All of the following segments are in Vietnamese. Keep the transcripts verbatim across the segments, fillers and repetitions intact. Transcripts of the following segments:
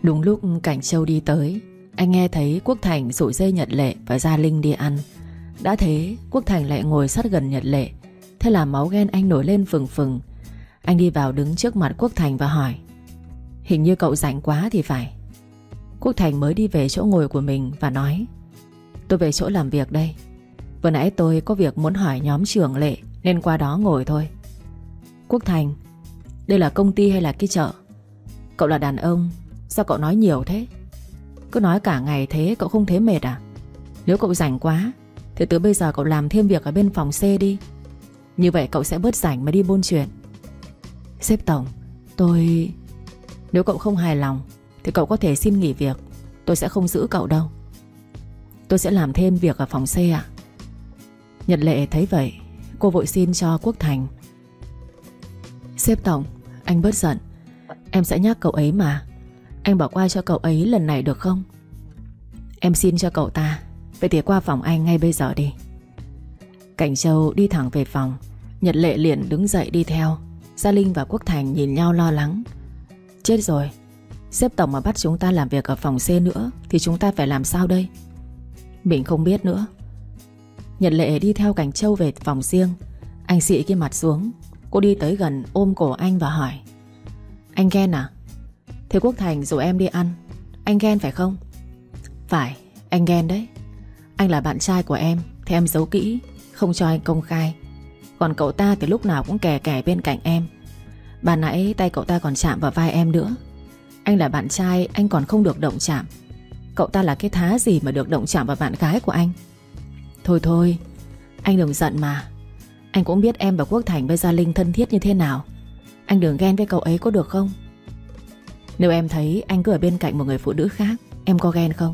Đúng lúc Cảnh Châu đi tới, anh nghe thấy Quốc Thành rủ dây Nhật Lệ và Gia Linh đi ăn. Đã thế Quốc Thành lại ngồi sát gần Nhật Lệ. Thế là máu ghen anh nổi lên phừng phừng. Anh đi vào đứng trước mặt Quốc Thành và hỏi: "Hình như cậu rảnh quá thì phải." Quốc Thành mới đi về chỗ ngồi của mình và nói: "Tôi về chỗ làm việc đây. Vừa nãy tôi có việc muốn hỏi nhóm trưởng Lệ nên qua đó ngồi thôi." "Quốc Thành, đây là công ty hay là cái chợ? Cậu là đàn ông, sao cậu nói nhiều thế? Cứ nói cả ngày thế cậu không thấy mệt à? Nếu cậu rảnh quá thì từ bây giờ cậu làm thêm việc ở bên phòng C đi. Như vậy cậu sẽ bớt rảnh mà đi buôn chuyện." "Sếp tổng, tôi... Nếu cậu không hài lòng thì cậu có thể xin nghỉ việc. Tôi sẽ không giữ cậu đâu. Tôi sẽ làm thêm việc ở phòng C ạ." Nhật Lệ thấy vậy, cô vội xin cho Quốc Thành: "Sếp tổng, anh bớt giận. Em sẽ nhắc cậu ấy mà. Anh bỏ qua cho cậu ấy lần này được không?" "Em xin cho cậu ta. Vậy thì qua phòng anh ngay bây giờ đi." Cảnh Châu đi thẳng về phòng. Nhật Lệ liền đứng dậy đi theo. Gia Linh và Quốc Thành nhìn nhau lo lắng. Chết rồi, sếp tổng mà bắt chúng ta làm việc ở phòng C nữa thì chúng ta phải làm sao đây? Mình không biết nữa. Nhật Lệ đi theo Cảnh Châu về phòng riêng. Anh xị cái mặt xuống. Cô đi tới gần ôm cổ anh và hỏi: "Anh ghen à? Thế Quốc Thành rủ em đi ăn, anh ghen phải không?" "Phải, anh ghen đấy. Anh là bạn trai của em thì em giấu kỹ, không cho anh công khai. Còn cậu ta thì lúc nào cũng kè kè bên cạnh em. Ban nãy tay cậu ta còn chạm vào vai em nữa. Anh là bạn trai, anh còn không được động chạm. Cậu ta là cái thá gì mà được động chạm vào bạn gái của anh?" "Thôi thôi, anh đừng giận mà. Anh cũng biết em và Quốc Thành với Gia Linh thân thiết như thế nào. Anh đừng ghen với cậu ấy có được không? Nếu em thấy anh cứ ở bên cạnh một người phụ nữ khác, em có ghen không?"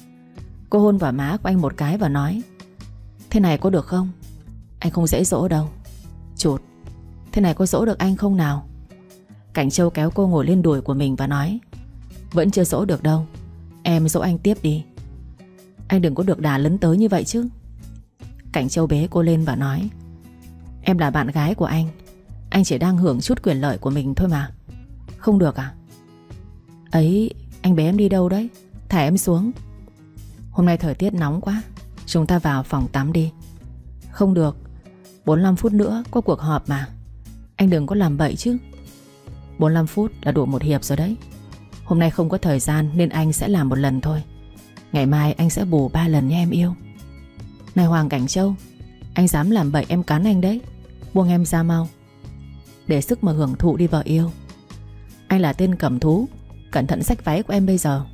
Cô hôn vào má của anh một cái và nói: "Thế này có được không? Anh không dễ dỗ đâu." "Chụt, thế này có dỗ được anh không nào?" Cảnh Châu kéo cô ngồi lên đùi của mình và nói: "Vẫn chưa dỗ được đâu. Em dỗ anh tiếp đi. Anh đừng có được đà lấn tới như vậy chứ." Cảnh Châu bế cô lên và nói: "Em là bạn gái của anh. Anh chỉ đang hưởng chút quyền lợi của mình thôi mà. Không được à?" "Ấy, anh bế em đi đâu đấy? Thả em xuống." "Hôm nay thời tiết nóng quá, chúng ta vào phòng tắm đi." "Không được, bốn mươi lăm phút nữa có cuộc họp mà. Anh đừng có làm bậy chứ." bốn mươi lăm phút là đủ một hiệp rồi đấy. Hôm nay không có thời gian nên anh sẽ làm một lần thôi. Ngày mai anh sẽ bù ba lần nha em yêu." "Này Hoàng Cảnh Châu, anh dám làm bậy em cắn anh đấy. Buông em ra mau. Để sức mà hưởng thụ đi vợ yêu. Anh là tên cầm thú, cẩn thận xách váy của em bây giờ."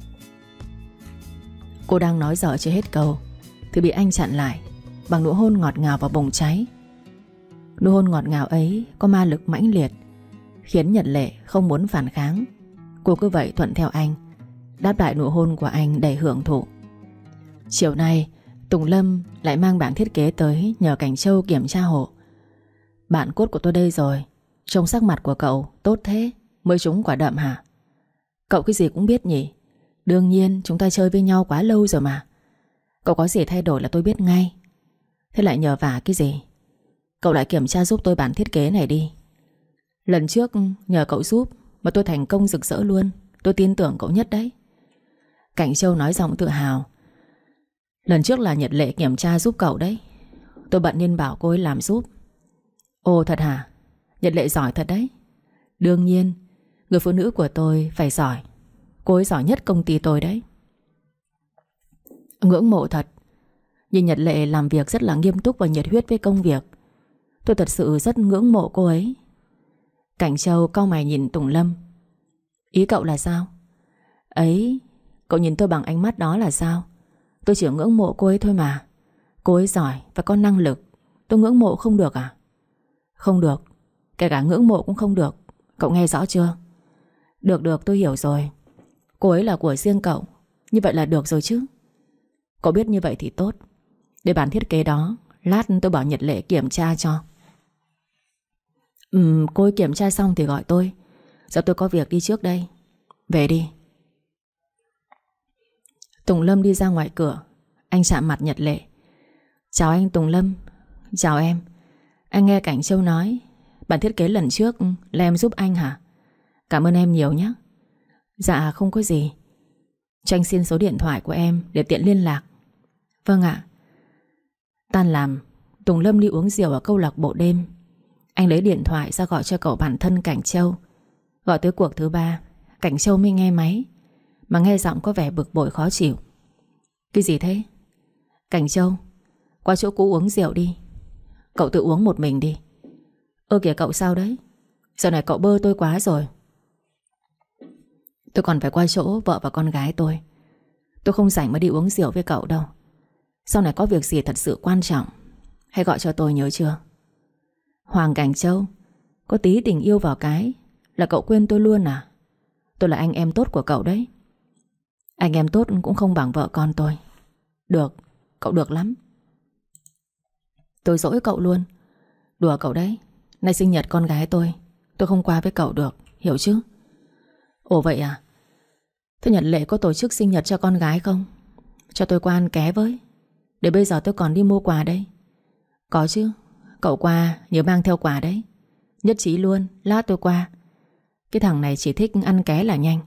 Cô đang nói dở chưa hết câu thì bị anh chặn lại bằng nụ hôn ngọt ngào vào bồng cháy. Nụ hôn ngọt ngào ấy có ma lực mãnh liệt, khiến Nhật Lệ không muốn phản kháng. Cô cứ vậy thuận theo anh, đáp lại nụ hôn của anh đầy hưởng thụ. Chiều nay Tùng Lâm lại mang bản thiết kế tới nhờ Cảnh Châu kiểm tra hộ. "Bạn cốt của tôi đây rồi. Trông sắc mặt của cậu tốt thế, mới trúng quả đậm hả?" "Cậu cái gì cũng biết nhỉ. Đương nhiên chúng ta chơi với nhau quá lâu rồi mà. Cậu có gì thay đổi là tôi biết ngay. Thế lại nhờ vả cái gì? Cậu lại kiểm tra giúp tôi bản thiết kế này đi. Lần trước nhờ cậu giúp mà tôi thành công rực rỡ luôn. Tôi tin tưởng cậu nhất đấy." Cảnh Châu nói giọng tự hào: "Lần trước là Nhật Lệ kiểm tra giúp cậu đấy. Tôi bận nên bảo cô ấy làm giúp." "Ồ thật hả? Nhật Lệ giỏi thật đấy." "Đương nhiên, người phụ nữ của tôi phải giỏi. Cô ấy giỏi nhất công ty tôi đấy." "Ngưỡng mộ thật. Nhìn Nhật Lệ làm việc rất là nghiêm túc và nhiệt huyết với công việc. Tôi thật sự rất ngưỡng mộ cô ấy." Cảnh Châu cau mày nhìn Tùng Lâm: "Ý cậu là sao?" "Ấy, cậu nhìn tôi bằng ánh mắt đó là sao? Tôi chỉ ngưỡng mộ cô ấy thôi mà. Cô ấy giỏi và có năng lực. Tôi ngưỡng mộ không được à?" "Không được. Kể cả ngưỡng mộ cũng không được. Cậu nghe rõ chưa?" "Được được, tôi hiểu rồi. Cô ấy là của riêng cậu. Như vậy là được rồi chứ." "Cậu biết như vậy thì tốt. Để bản thiết kế đó lát tôi bảo Nhật Lệ kiểm tra cho." Ừm, cô ấy kiểm tra xong thì gọi tôi. Giờ tôi có việc đi trước đây. Về đi." Tùng Lâm đi ra ngoài cửa. Anh chạm mặt Nhật Lệ: "Chào anh Tùng Lâm." "Chào em. Anh nghe Cảnh Châu nói bản thiết kế lần trước là em giúp anh hả? Cảm ơn em nhiều nhé." "Dạ không có gì. Cho anh xin số điện thoại của em để tiện liên lạc. Vâng ạ. Tan làm, Tùng Lâm đi uống rượu ở câu lạc bộ đêm. Anh lấy điện thoại ra gọi cho cậu bạn thân Cảnh Châu. Gọi tới cuộc thứ ba, Cảnh Châu mới nghe máy, mà nghe giọng có vẻ bực bội khó chịu. Cái gì thế? Cảnh Châu, qua chỗ cũ uống rượu đi. Cậu tự uống một mình đi. Ơ kìa cậu sao đấy? Giờ này cậu bơ tôi quá rồi. Tôi còn phải qua chỗ vợ và con gái tôi. Tôi không rảnh mà đi uống rượu với cậu đâu. Sau này có việc gì thật sự quan trọng hãy gọi cho tôi, nhớ chưa? Hoàng Cảnh Châu, có tí tình yêu vào cái là cậu quên tôi luôn à? Tôi là anh em tốt của cậu đấy. Anh em tốt cũng không bằng vợ con tôi. Được, cậu được lắm. Tôi dỗi cậu luôn. Đùa cậu đấy. Nay sinh nhật con gái tôi, tôi không qua với cậu được, hiểu chứ? Ồ vậy à? Thế Nhật Lệ có tổ chức sinh nhật cho con gái không? Cho tôi qua ăn ké với. Để bây giờ tôi còn đi mua quà đây. Có chứ. Cậu qua nhớ mang theo quà đấy. Nhất trí luôn, lát tôi qua. Cái thằng này chỉ thích ăn ké là nhanh.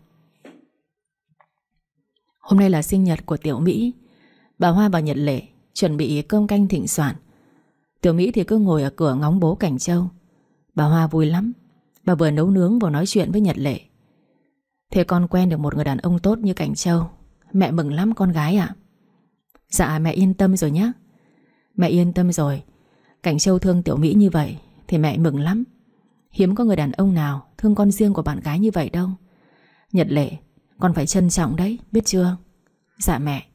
Hôm nay là sinh nhật của Tiểu Mỹ. Bà Hoa và Nhật Lệ chuẩn bị cơm canh thịnh soạn. Tiểu Mỹ thì cứ ngồi ở cửa ngóng bố Cảnh Châu. Bà Hoa vui lắm. Bà vừa nấu nướng vừa nói chuyện với Nhật Lệ. Thế con quen được một người đàn ông tốt như Cảnh Châu, mẹ mừng lắm con gái ạ. Dạ mẹ yên tâm rồi nhé. Mẹ yên tâm rồi. Cảnh Châu thương Tiểu Mỹ như vậy thì mẹ mừng lắm. Hiếm có người đàn ông nào thương con riêng của bạn gái như vậy đâu. Nhật Lệ, con phải trân trọng đấy, biết chưa? Dạ mẹ.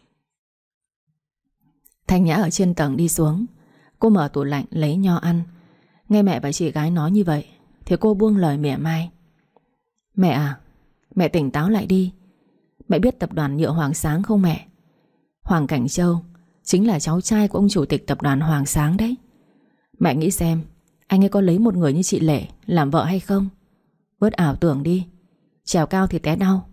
Thanh Nhã ở trên tầng đi xuống. Cô mở tủ lạnh lấy nho ăn. Nghe mẹ và chị gái nói như vậy thì cô buông lời mỉa mai. Mẹ à, mẹ tỉnh táo lại đi. Mẹ biết tập đoàn nhựa Hoàng Sáng không mẹ? Hoàng Cảnh Châu chính là cháu trai của ông chủ tịch tập đoàn Hoàng Sáng đấy. Mẹ nghĩ xem, anh ấy có lấy một người như chị Lệ làm vợ hay không? Bớt ảo tưởng đi. Trèo cao thì té đau.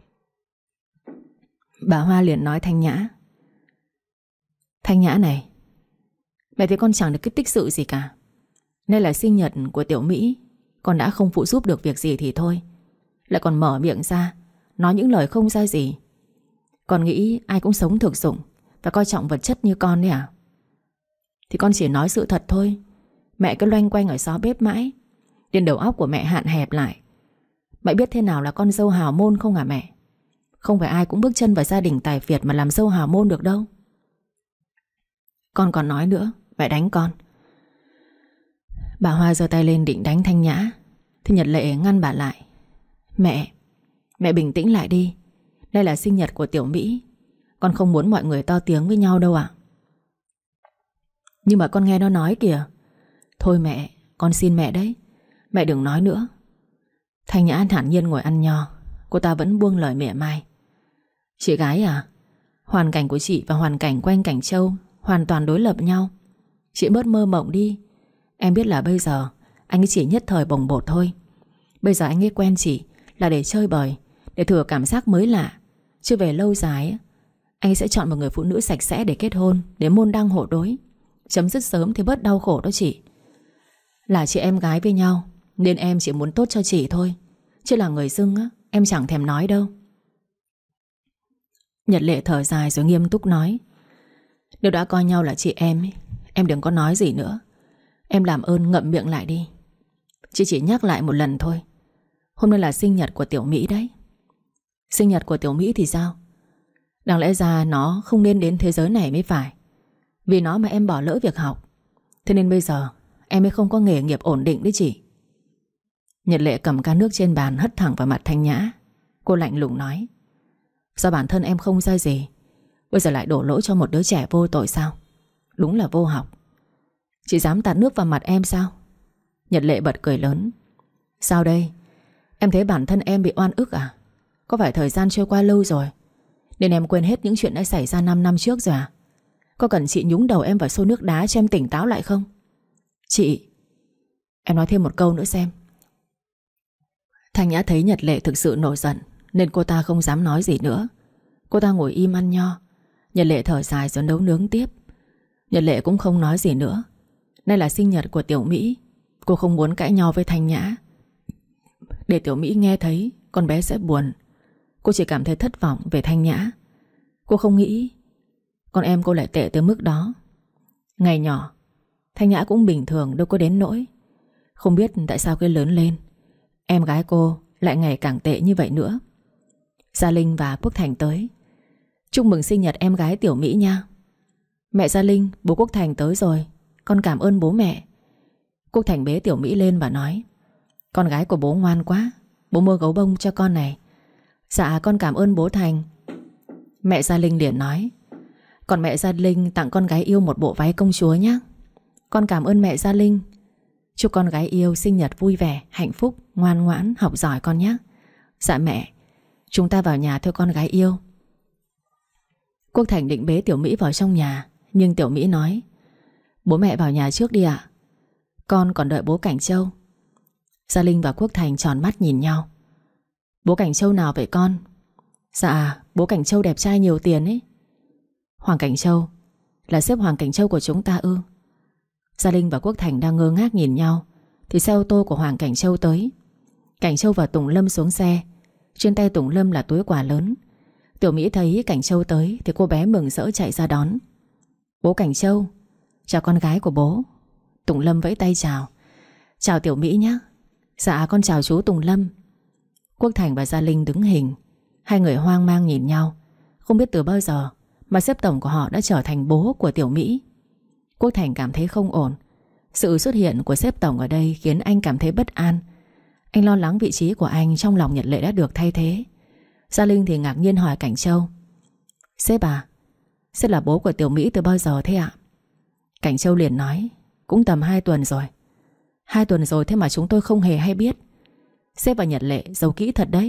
Bà Hoa liền nói Thanh Nhã. Thanh Nhã này, mẹ thấy con chẳng được cái tích sự gì cả. Nay là sinh nhật của Tiểu Mỹ, con đã không phụ giúp được việc gì thì thôi, lại còn mở miệng ra nói những lời không ra gì. Con nghĩ ai cũng sống thực dụng và coi trọng vật chất như con đấy à? Thì con chỉ nói sự thật thôi. Mẹ cứ loanh quanh ở xó bếp mãi, đến đầu óc của mẹ hạn hẹp lại. Mẹ biết thế nào là con dâu hào môn không hả mẹ? Không phải ai cũng bước chân vào gia đình tài phiệt mà làm dâu hào môn được đâu. Con còn nói nữa, mẹ đánh con. Bà Hoa giơ tay lên định đánh Thanh Nhã thì Nhật Lệ ngăn bà lại. Mẹ, mẹ bình tĩnh lại đi. Đây là sinh nhật của Tiểu Mỹ. Con không muốn mọi người to tiếng với nhau đâu ạ. Nhưng mà con nghe nó nói kìa. Thôi mẹ, con xin mẹ đấy. Mẹ đừng nói nữa. Thanh Nhã thản nhiên ngồi ăn nho. Cô ta vẫn buông lời mỉa mai. Chị gái à, hoàn cảnh của chị và hoàn cảnh của anh Cảnh Châu hoàn toàn đối lập nhau. Chị bớt mơ mộng đi. Em biết là bây giờ anh ấy chỉ nhất thời bồng bột thôi. Bây giờ anh ấy quen chị là để chơi bời, để thử cảm giác mới lạ. Chứ về lâu dài anh ấy sẽ chọn một người phụ nữ sạch sẽ để kết hôn, để môn đăng hộ đối. Chấm dứt sớm thì bớt đau khổ đó chị. Là chị em gái với nhau nên em chỉ muốn tốt cho chị thôi. Chứ là người dưng á, em chẳng thèm nói đâu. Nhật Lệ thở dài rồi nghiêm túc nói. Nếu đã coi nhau là chị em ấy, em đừng có nói gì nữa. Em làm ơn ngậm miệng lại đi. Chị chỉ nhắc lại một lần thôi. Hôm nay là sinh nhật của Tiểu Mỹ đấy. Sinh nhật của Tiểu Mỹ thì sao? Đáng lẽ ra nó không nên đến thế giới này mới phải. Vì nó mà em bỏ lỡ việc học. Thế nên bây giờ em mới không có nghề nghiệp ổn định đấy chị. Nhật Lệ cầm ca nước trên bàn hất thẳng vào mặt Thanh Nhã. Cô lạnh lùng nói. Do bản thân em không ra gì, bây giờ lại đổ lỗi cho một đứa trẻ vô tội sao? Đúng là vô học. Chị dám tạt nước vào mặt em sao? Nhật Lệ bật cười lớn. Sao đây? Em thấy bản thân em bị oan ức à? Có phải thời gian trôi qua lâu rồi nên em quên hết những chuyện đã xảy ra năm năm trước rồi à? Có cần chị nhúng đầu em vào xô nước đá cho em tỉnh táo lại không? Chị... Em nói thêm một câu nữa xem. Thanh Nhã thấy Nhật Lệ thực sự nổi giận nên cô ta không dám nói gì nữa. Cô ta ngồi im ăn nho. Nhật Lệ thở dài rồi nấu nướng tiếp. Nhật Lệ cũng không nói gì nữa. Nay là sinh nhật của Tiểu Mỹ. Cô không muốn cãi nhau với Thanh Nhã. Để Tiểu Mỹ nghe thấy con bé sẽ buồn. Cô chỉ cảm thấy thất vọng về Thanh Nhã. Cô không nghĩ con em cô lại tệ tới mức đó. Ngày nhỏ Thanh Nhã cũng bình thường, đâu có đến nỗi. Không biết tại sao khi lớn lên em gái cô lại ngày càng tệ như vậy nữa. Gia Linh và Quốc Thành tới. Chúc mừng sinh nhật em gái Tiểu Mỹ nha. Mẹ Gia Linh, bố Quốc Thành tới rồi. Con cảm ơn bố mẹ. Quốc Thành bế Tiểu Mỹ lên và nói: con gái của bố ngoan quá, bố mua gấu bông cho con này. Dạ con cảm ơn bố Thành. Mẹ Gia Linh liền nói: còn mẹ Gia Linh tặng con gái yêu một bộ váy công chúa nhé. Con cảm ơn mẹ Gia Linh. Chúc con gái yêu sinh nhật vui vẻ, hạnh phúc, ngoan ngoãn, học giỏi con nhé. Dạ mẹ. Chúng ta vào nhà thôi con gái yêu. Quốc Thành định bế Tiểu Mỹ vào trong nhà, nhưng Tiểu Mỹ nói: bố mẹ vào nhà trước đi ạ, con còn đợi bố Cảnh Châu. Gia Linh và Quốc Thành tròn mắt nhìn nhau. Bố Cảnh Châu nào vậy con? Dạ bố Cảnh Châu đẹp trai nhiều tiền ấy. Hoàng Cảnh Châu là sếp Hoàng Cảnh Châu của chúng ta ư? Gia Linh và Quốc Thành đang ngơ ngác nhìn nhau thì xe ô tô của Hoàng Cảnh Châu tới. Cảnh Châu và Tùng Lâm xuống xe. Trên tay Tùng Lâm là túi quà lớn. Tiểu Mỹ thấy Cảnh Châu tới thì cô bé mừng rỡ chạy ra đón. Bố Cảnh Châu, chào con gái của bố. Tùng Lâm vẫy tay chào. Chào Tiểu Mỹ nhé. Dạ con chào chú Tùng Lâm. Quốc Thành và Gia Linh đứng hình. Hai người hoang mang nhìn nhau. Không biết từ bao giờ mà sếp tổng của họ đã trở thành bố của Tiểu Mỹ. Quốc Thành cảm thấy không ổn. Sự xuất hiện của sếp tổng ở đây khiến anh cảm thấy bất an. Anh lo lắng vị trí của anh trong lòng Nhật Lệ đã được thay thế. Gia Linh thì ngạc nhiên hỏi Cảnh Châu: sếp à, sếp là bố của Tiểu Mỹ từ bao giờ thế ạ? Cảnh Châu liền nói: cũng tầm hai tuần rồi. Hai tuần rồi thế mà chúng tôi không hề hay biết. Sếp và Nhật Lệ giấu kỹ thật đấy.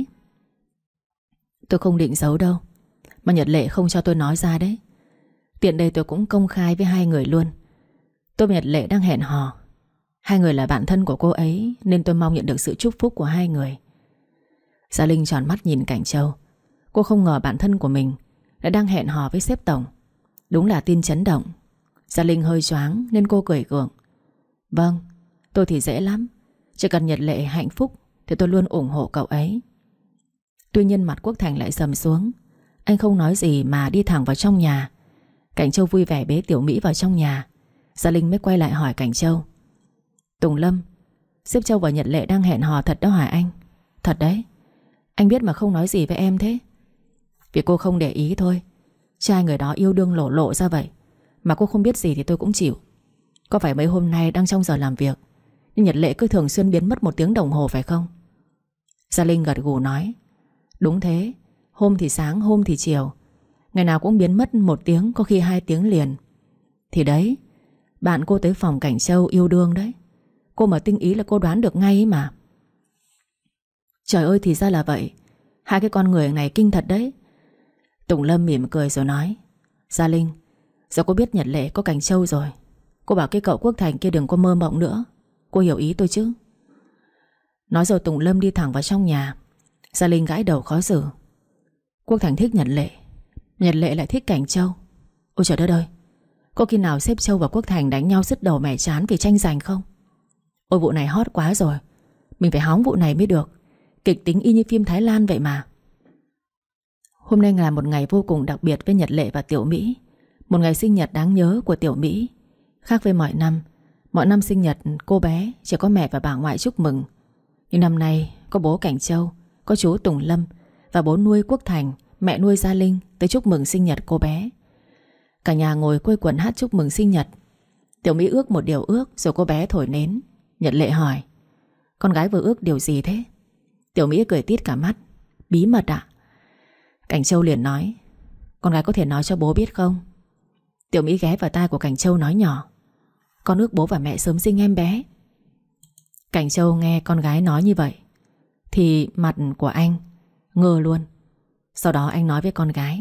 Tôi không định giấu đâu, mà Nhật Lệ không cho tôi nói ra đấy. Tiện đây tôi cũng công khai với hai người luôn. Tôi và Nhật Lệ đang hẹn hò. Hai người là bạn thân của cô ấy, nên tôi mong nhận được sự chúc phúc của hai người. Gia Linh tròn mắt nhìn Cảnh Châu. Cô không ngờ bạn thân của mình đã đang hẹn hò với sếp tổng. Đúng là tin chấn động. Gia Linh hơi choáng nên cô cười gượng. Vâng, tôi thì dễ lắm. Chỉ cần Nhật Lệ hạnh phúc thì tôi luôn ủng hộ cậu ấy. Tuy nhiên mặt Quốc Thành lại sầm xuống. Anh không nói gì mà đi thẳng vào trong nhà. Cảnh Châu vui vẻ bế Tiểu Mỹ vào trong nhà. Gia Linh mới quay lại hỏi Cảnh Châu: Tùng Lâm, sếp Châu và Nhật Lệ đang hẹn hò thật đó hả anh? Thật đấy. Anh biết mà không nói gì với em thế? Vì cô không để ý thôi. Trai người đó yêu đương lộ lộ ra vậy. Mà cô không biết gì thì tôi cũng chịu. Có phải mấy hôm nay đang trong giờ làm việc, nhưng Nhật Lệ cứ thường xuyên biến mất một tiếng đồng hồ phải không? Gia Linh gật gù nói: Đúng thế. Hôm thì sáng, hôm thì chiều. Ngày nào cũng biến mất một tiếng, có khi hai tiếng liền. Thì đấy, bạn cô tới phòng Cảnh Châu yêu đương đấy. Cô mà tinh ý là cô đoán được ngay ấy mà. Trời ơi, thì ra là vậy. Hai cái con người này kinh thật đấy. Tùng Lâm mỉm cười rồi nói: Gia Linh, giờ cô biết Nhật Lệ có Cảnh Châu rồi. Cô bảo cái cậu Quốc Thành kia đừng có mơ mộng nữa. Cô hiểu ý tôi chứ? Nói rồi Tùng Lâm đi thẳng vào trong nhà. Gia Linh gãi đầu khó xử. Quốc Thành thích Nhật Lệ, Nhật Lệ lại thích Cảnh Châu. Ôi trời đất ơi, có khi nào sếp Châu và Quốc Thành đánh nhau sứt đầu mẻ chán vì tranh giành không? Ôi vụ này hot quá rồi. Mình phải hóng vụ này mới được. Kịch tính y như phim Thái Lan vậy mà. Hôm nay là một ngày vô cùng đặc biệt với Nhật Lệ và Tiểu Mỹ. Một ngày sinh nhật đáng nhớ của Tiểu Mỹ. Khác với mọi năm, mọi năm sinh nhật cô bé chỉ có mẹ và bà ngoại chúc mừng. Nhưng năm nay có bố Cảnh Châu, có chú Tùng Lâm và bố nuôi Quốc Thành, mẹ nuôi Gia Linh tới chúc mừng sinh nhật cô bé. Cả nhà ngồi quây quần hát chúc mừng sinh nhật. Tiểu Mỹ ước một điều ước rồi cô bé thổi nến. Nhật Lệ hỏi: Con gái vừa ước điều gì thế? Tiểu Mỹ cười tít cả mắt: Bí mật ạ. Cảnh Châu liền nói: Con gái có thể nói cho bố biết không? Tiểu Mỹ ghé vào tai của Cảnh Châu nói nhỏ: Con ước bố và mẹ sớm sinh em bé. Cảnh Châu nghe con gái nói như vậy thì mặt của anh ngơ luôn. Sau đó anh nói với con gái: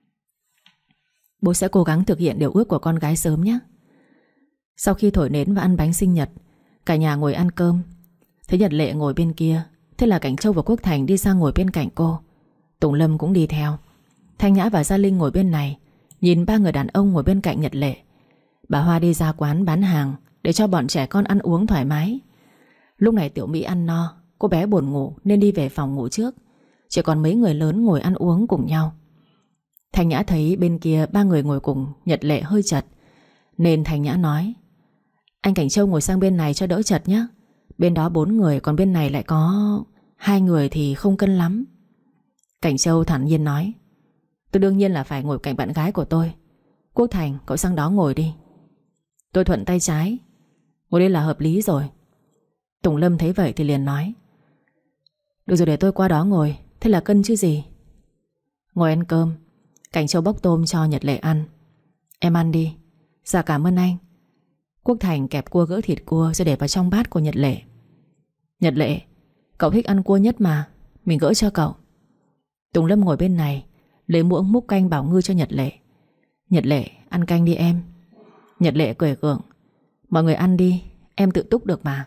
Bố sẽ cố gắng thực hiện điều ước của con gái sớm nhé. Sau khi thổi nến và ăn bánh sinh nhật, cả nhà ngồi ăn cơm. Thấy Nhật Lệ ngồi bên kia, thế là Cảnh Châu và Quốc Thành đi sang ngồi bên cạnh cô. Tùng Lâm cũng đi theo. Thanh Nhã và Gia Linh ngồi bên này, nhìn ba người đàn ông ngồi bên cạnh Nhật Lệ. Bà Hoa đi ra quán bán hàng để cho bọn trẻ con ăn uống thoải mái. Lúc này Tiểu Mỹ ăn no, cô bé buồn ngủ nên đi về phòng ngủ trước. chỉ còn mấy người lớn ngồi ăn uống cùng nhau. Thanh Nhã thấy bên kia ba người ngồi cùng Nhật Lệ hơi chật, nên Thanh Nhã nói: Anh Cảnh Châu ngồi sang bên này cho đỡ chật nhé. Bên đó bốn người, còn bên này lại có hai người thì không cân lắm. Cảnh Châu thản nhiên nói: Tôi đương nhiên là phải ngồi cạnh bạn gái của tôi. Quốc Thành, cậu sang đó ngồi đi. Tôi thuận tay trái, ngồi đây là hợp lý rồi. Tùng Lâm thấy vậy thì liền nói: Được rồi, để tôi qua đó ngồi. Thế là cân chứ gì. Ngồi ăn cơm. Cảnh Châu bóc tôm cho Nhật Lệ ăn. Em ăn đi. Dạ cảm ơn anh. Quốc Thành kẹp cua gỡ thịt cua rồi để vào trong bát của Nhật Lệ. Nhật Lệ, cậu thích ăn cua nhất mà, mình gỡ cho cậu. Tùng Lâm ngồi bên này, lấy muỗng múc canh bảo ngư cho Nhật Lệ. Nhật Lệ, ăn canh đi em. Nhật Lệ cười gượng: Mọi người ăn đi, em tự túc được mà.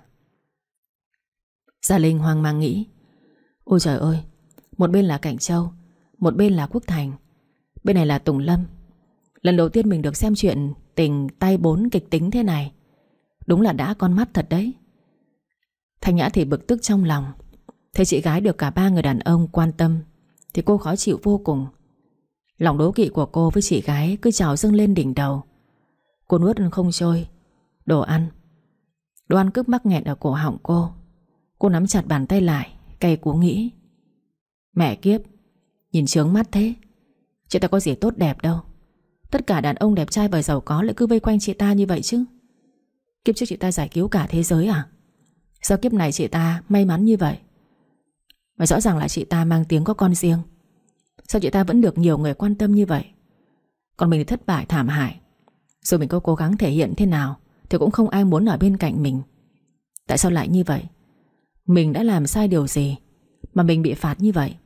Gia Linh hoang mang nghĩ: Ôi trời ơi, một bên là Cảnh Châu, một bên là Quốc Thành, bên này là Tùng Lâm. Lần đầu tiên mình được xem chuyện tình tay bốn kịch tính thế này. Đúng là đã con mắt thật đấy. Thanh Nhã thì bực tức trong lòng. Thấy chị gái được cả ba người đàn ông quan tâm thì cô khó chịu vô cùng. Lòng đố kỵ của cô với chị gái cứ trào dâng lên đỉnh đầu. Cô nuốt không trôi đồ ăn. Đồ ăn cứ mắc nghẹn ở cổ họng cô. Cô nắm chặt bàn tay lại, cay cú nghĩ: Mẹ kiếp, nhìn chướng mắt thế. Chị ta có gì tốt đẹp đâu. Tất cả đàn ông đẹp trai và giàu có lại cứ vây quanh chị ta như vậy chứ. Kiếp trước chị ta giải cứu cả thế giới à? Sao kiếp này chị ta may mắn như vậy? Và rõ ràng là chị ta mang tiếng có con riêng. Sao chị ta vẫn được nhiều người quan tâm như vậy? Còn mình thì thất bại thảm hại. Dù mình có cố gắng thể hiện thế nào thì cũng không ai muốn ở bên cạnh mình. Tại sao lại như vậy? Mình đã làm sai điều gì mà mình bị phạt như vậy?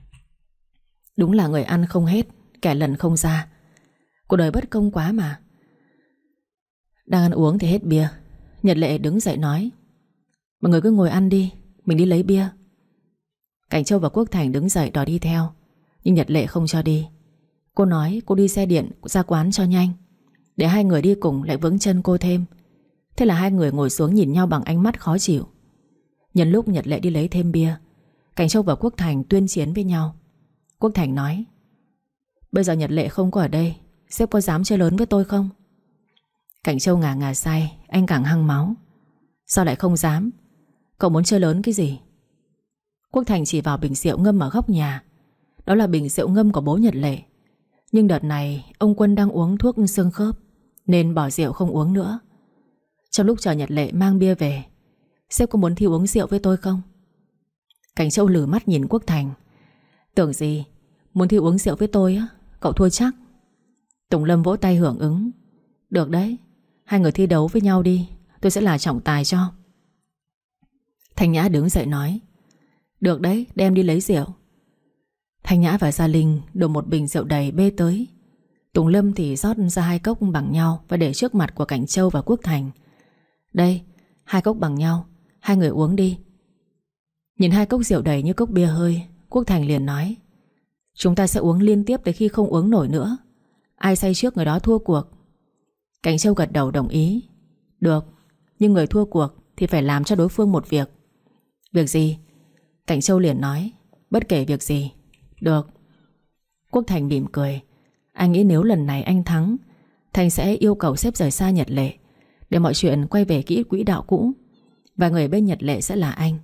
Đúng là người ăn không hết, kẻ lần không ra. Cuộc đời bất công quá mà. Đang ăn uống thì hết bia. Nhật Lệ đứng dậy nói: Mọi người cứ ngồi ăn đi, mình đi lấy bia. Cảnh Châu và Quốc Thành đứng dậy đòi đi theo, nhưng Nhật Lệ không cho đi. Cô nói cô đi xe điện ra quán cho nhanh, để hai người đi cùng lại vướng chân cô thêm. Thế là hai người ngồi xuống nhìn nhau bằng ánh mắt khó chịu. Nhân lúc Nhật Lệ đi lấy thêm bia, Cảnh Châu và Quốc Thành tuyên chiến với nhau. Quốc Thành nói: Bây giờ Nhật Lệ không có ở đây, sếp có dám chơi lớn với tôi không? Cảnh Châu ngà ngà say, anh càng hăng máu: Sao lại không dám? Cậu muốn chơi lớn cái gì? Quốc Thành chỉ vào bình rượu ngâm ở góc nhà. Đó là bình rượu ngâm của bố Nhật Lệ. Nhưng đợt này ông Quân đang uống thuốc xương khớp nên bỏ rượu không uống nữa. Trong lúc chờ Nhật Lệ mang bia về, sếp có muốn thi uống rượu với tôi không? Cảnh Châu lử mắt nhìn Quốc Thành: Tưởng gì, muốn thi uống rượu với tôi á, cậu thua chắc. Tùng Lâm vỗ tay hưởng ứng: Được đấy, hai người thi đấu với nhau đi, tôi sẽ là trọng tài cho. Thanh Nhã đứng dậy nói: Được đấy, đem đi lấy rượu. Thanh Nhã và Gia Linh đổ một bình rượu đầy bê tới. Tùng Lâm thì rót ra hai cốc bằng nhau và để trước mặt của Cảnh Châu và Quốc Thành: Đây, hai cốc bằng nhau, hai người uống đi. Nhìn hai cốc rượu đầy như cốc bia hơi, Quốc Thành liền nói: Chúng ta sẽ uống liên tiếp tới khi không uống nổi nữa. Ai say trước người đó thua cuộc. Cảnh Châu gật đầu đồng ý: Được, nhưng người thua cuộc thì phải làm cho đối phương một việc. Việc gì? Cảnh Châu liền nói: Bất kể việc gì. Được. Quốc Thành mỉm cười. Anh nghĩ nếu lần này anh thắng, Thành sẽ yêu cầu sếp rời xa Nhật Lệ, để mọi chuyện quay về kỹ quỹ đạo cũ, và người bên Nhật Lệ sẽ là anh.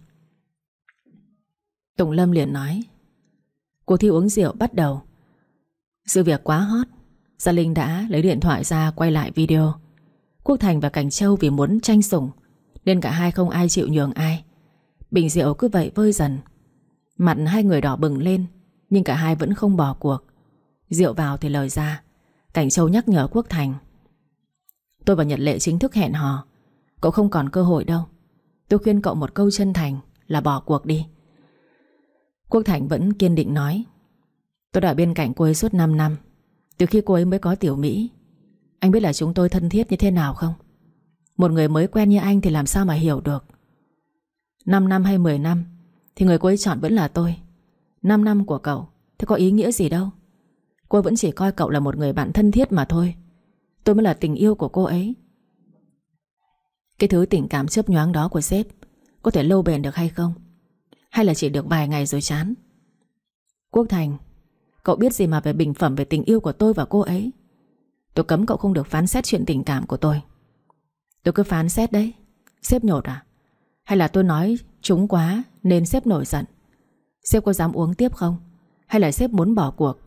Tùng Lâm liền nói: Cuộc thi uống rượu bắt đầu. Sự việc quá hot, Gia Linh đã lấy điện thoại ra quay lại video. Quốc Thành và Cảnh Châu vì muốn tranh sủng nên cả hai không ai chịu nhường ai. Bình rượu cứ vậy vơi dần. Mặt hai người đỏ bừng lên, nhưng cả hai vẫn không bỏ cuộc. Rượu vào thì lời ra. Cảnh Châu nhắc nhở Quốc Thành: Tôi và Nhật Lệ chính thức hẹn hò, cậu không còn cơ hội đâu. Tôi khuyên cậu một câu chân thành là bỏ cuộc đi. Quốc Thành vẫn kiên định nói: Tôi đã ở bên cạnh cô ấy suốt năm năm, từ khi cô ấy mới có Tiểu Mỹ. Anh biết là chúng tôi thân thiết như thế nào không? Một người mới quen như anh thì làm sao mà hiểu được. Năm năm hay mười năm thì người cô ấy chọn vẫn là tôi. Năm năm của cậu thì có ý nghĩa gì đâu. Cô vẫn chỉ coi cậu là một người bạn thân thiết mà thôi. Tôi mới là tình yêu của cô ấy. Cái thứ tình cảm chớp nhoáng đó của sếp có thể lâu bền được hay không? Hay là chỉ được vài ngày rồi chán? Quốc Thành, cậu biết gì mà về bình phẩm về tình yêu của tôi và cô ấy. Tôi cấm cậu không được phán xét chuyện tình cảm của tôi. Tôi cứ phán xét đấy. Sếp nhột à? Hay là tôi nói trúng quá nên sếp nổi giận? Sếp có dám uống tiếp không? Hay là sếp muốn bỏ cuộc?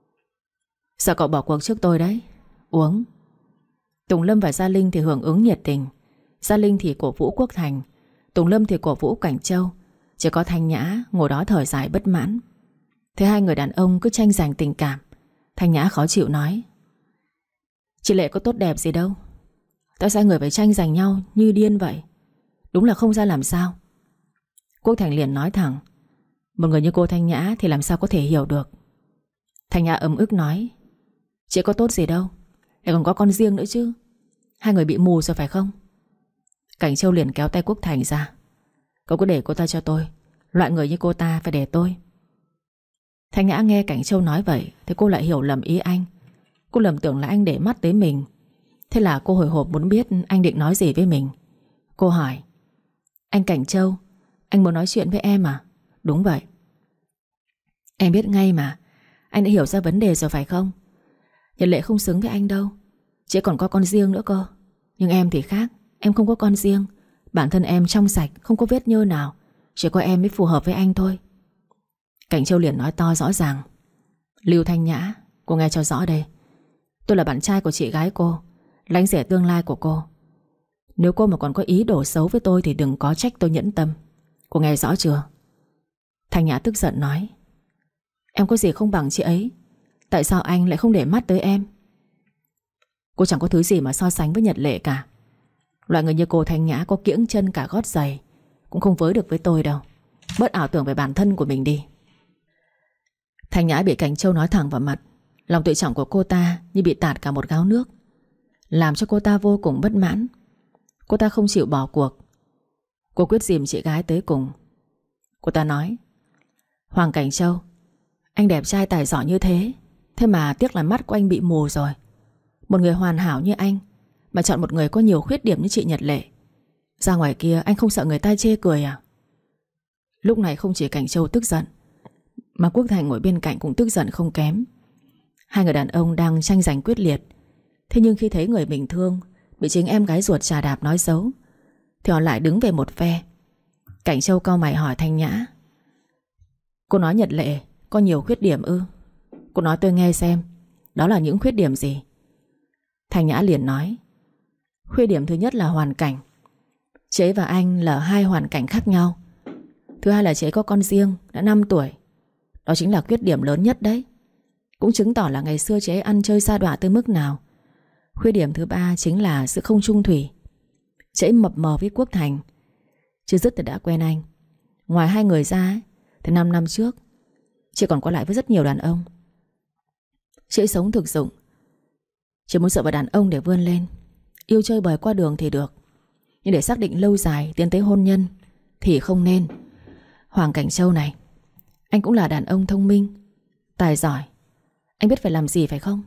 Sợ cậu bỏ cuộc trước tôi đấy. Uống. Tùng Lâm và Gia Linh thì hưởng ứng nhiệt tình. Gia Linh thì cổ vũ Quốc Thành, Tùng Lâm thì cổ vũ Cảnh Châu. Chỉ có Thanh Nhã ngồi đó thở dài bất mãn. Thế hai người đàn ông cứ tranh giành tình cảm. Thanh Nhã khó chịu nói: chị Lệ có tốt đẹp gì đâu, tại sao người phải tranh giành nhau như điên vậy? Đúng là không ra làm sao. Quốc Thành liền nói thẳng: một người như cô Thanh Nhã thì làm sao có thể hiểu được. Thanh Nhã ấm ức nói: chị có tốt gì đâu, lại còn có con riêng nữa chứ. Hai người bị mù rồi phải không? Cảnh Châu liền kéo tay Quốc Thành ra: cậu cứ để cô ta cho tôi. Loại người như cô ta phải để tôi. Thanh Nhã nghe Cảnh Châu nói vậy thì cô lại hiểu lầm ý anh. Cô lầm tưởng là anh để mắt tới mình. Thế là cô hồi hộp muốn biết anh định nói gì với mình. Cô hỏi: anh Cảnh Châu, anh muốn nói chuyện với em à? Đúng vậy. Em biết ngay mà. Anh đã hiểu ra vấn đề rồi phải không? Nhật Lệ không xứng với anh đâu. Chị còn có con riêng nữa cơ. Nhưng em thì khác. Em không có con riêng. Bản thân em trong sạch, không có vết nhơ nào. Chỉ có em mới phù hợp với anh thôi. Cảnh Châu liền nói to rõ ràng: Lưu Thanh Nhã, cô nghe cho rõ đây. Tôi là bạn trai của chị gái cô, lánh rẻ tương lai của cô. Nếu cô mà còn có ý đồ xấu với tôi thì đừng có trách tôi nhẫn tâm. Cô nghe rõ chưa? Thanh Nhã tức giận nói: em có gì không bằng chị ấy. Tại sao anh lại không để mắt tới em? Cô chẳng có thứ gì mà so sánh với Nhật Lệ cả. Loại người như cô Thanh Nhã có kiễng chân cả gót giày cũng không với được với tôi đâu. Bớt ảo tưởng về bản thân của mình đi. Thanh Nhã bị Cảnh Châu nói thẳng vào mặt. Lòng tự trọng của cô ta như bị tạt cả một gáo nước, làm cho cô ta vô cùng bất mãn. Cô ta không chịu bỏ cuộc. Cô quyết dìm chị gái tới cùng. Cô ta nói: Hoàng Cảnh Châu, anh đẹp trai tài giỏi như thế, thế mà tiếc là mắt của anh bị mù rồi. Một người hoàn hảo như anh mà chọn một người có nhiều khuyết điểm như chị Nhật Lệ. Ra ngoài kia anh không sợ người ta chê cười à? Lúc này không chỉ Cảnh Châu tức giận, mà Quốc Thành ngồi bên cạnh cũng tức giận không kém. Hai người đàn ông đang tranh giành quyết liệt. Thế nhưng khi thấy người mình thương bị chính em gái ruột chà đạp nói xấu thì họ lại đứng về một phe. Cảnh Châu cau mày hỏi Thanh Nhã: cô nói Nhật Lệ có nhiều khuyết điểm ư? Cô nói tôi nghe xem, đó là những khuyết điểm gì? Thanh Nhã liền nói: khuyết điểm thứ nhất là hoàn cảnh. Chị ấy và anh là hai hoàn cảnh khác nhau. Thứ hai là chị ấy có con riêng đã năm tuổi. Đó chính là khuyết điểm lớn nhất đấy. Cũng chứng tỏ là ngày xưa chị ấy ăn chơi sa đọa tới mức nào. Khuyết điểm thứ ba chính là sự không chung thủy. Chị ấy mập mờ với Quốc Thành, chứ dứt thì đã quen anh. Ngoài hai người ra ấy, thì năm năm trước chị còn có lại với rất nhiều đàn ông. Chị ấy sống thực dụng, chỉ muốn dựa vào đàn ông để vươn lên. Yêu chơi bời qua đường thì được, nhưng để xác định lâu dài tiến tới hôn nhân thì không nên. Hoàng Cảnh Châu này, anh cũng là đàn ông thông minh, tài giỏi. Anh biết phải làm gì phải không?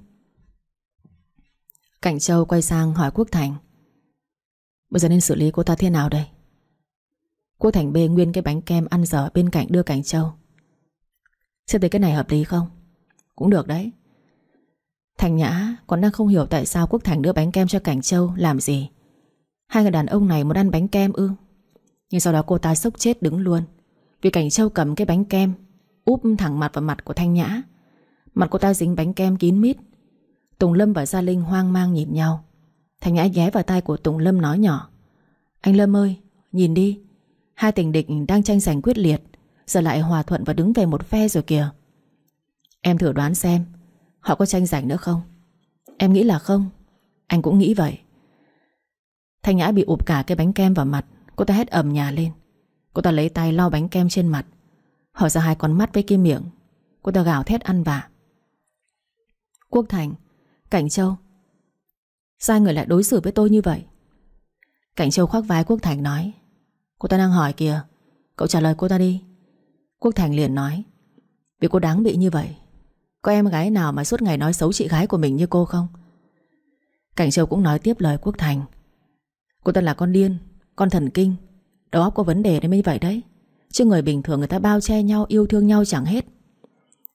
Cảnh Châu quay sang hỏi Quốc Thành: bây giờ nên xử lý cô ta thế nào đây? Quốc Thành bê nguyên cái bánh kem ăn dở bên cạnh đưa Cảnh Châu. Xem thấy cái này hợp lý không? Cũng được đấy. Thanh Nhã còn đang không hiểu tại sao Quốc Thành đưa bánh kem cho Cảnh Châu làm gì. Hai người đàn ông này muốn ăn bánh kem ư? Nhưng sau đó cô ta sốc chết đứng luôn, vì Cảnh Châu cầm cái bánh kem úp thẳng mặt vào mặt của Thanh Nhã. Mặt cô ta dính bánh kem kín mít. Tùng Lâm và Gia Linh hoang mang nhìn nhau. Thanh Nhã ghé vào tai của Tùng Lâm nói nhỏ: anh Lâm ơi, nhìn đi, hai tình địch đang tranh giành quyết liệt, giờ lại hòa thuận và đứng về một phe rồi kìa. Em thử đoán xem họ có tranh giành nữa không? Em nghĩ là không. Anh cũng nghĩ vậy. Thanh Nhã bị ụp cả cái bánh kem vào mặt. Cô ta hét ầm nhà lên. Cô ta lấy tay lau bánh kem trên mặt, hở ra hai con mắt với cái miệng. Cô ta gào thét ăn vạ: Quốc Thành, Cảnh Châu, sao người lại đối xử với tôi như vậy? Cảnh Châu khoác vai Quốc Thành nói: cô ta đang hỏi kìa, cậu trả lời cô ta đi. Quốc Thành liền nói: vì cô đáng bị như vậy. Có em gái nào mà suốt ngày nói xấu chị gái của mình như cô không? Cảnh Châu cũng nói tiếp lời Quốc Thành: cô ta là con điên, con thần kinh, đầu óc có vấn đề nên mới vậy đấy. Chứ người bình thường người ta bao che nhau, yêu thương nhau chẳng hết.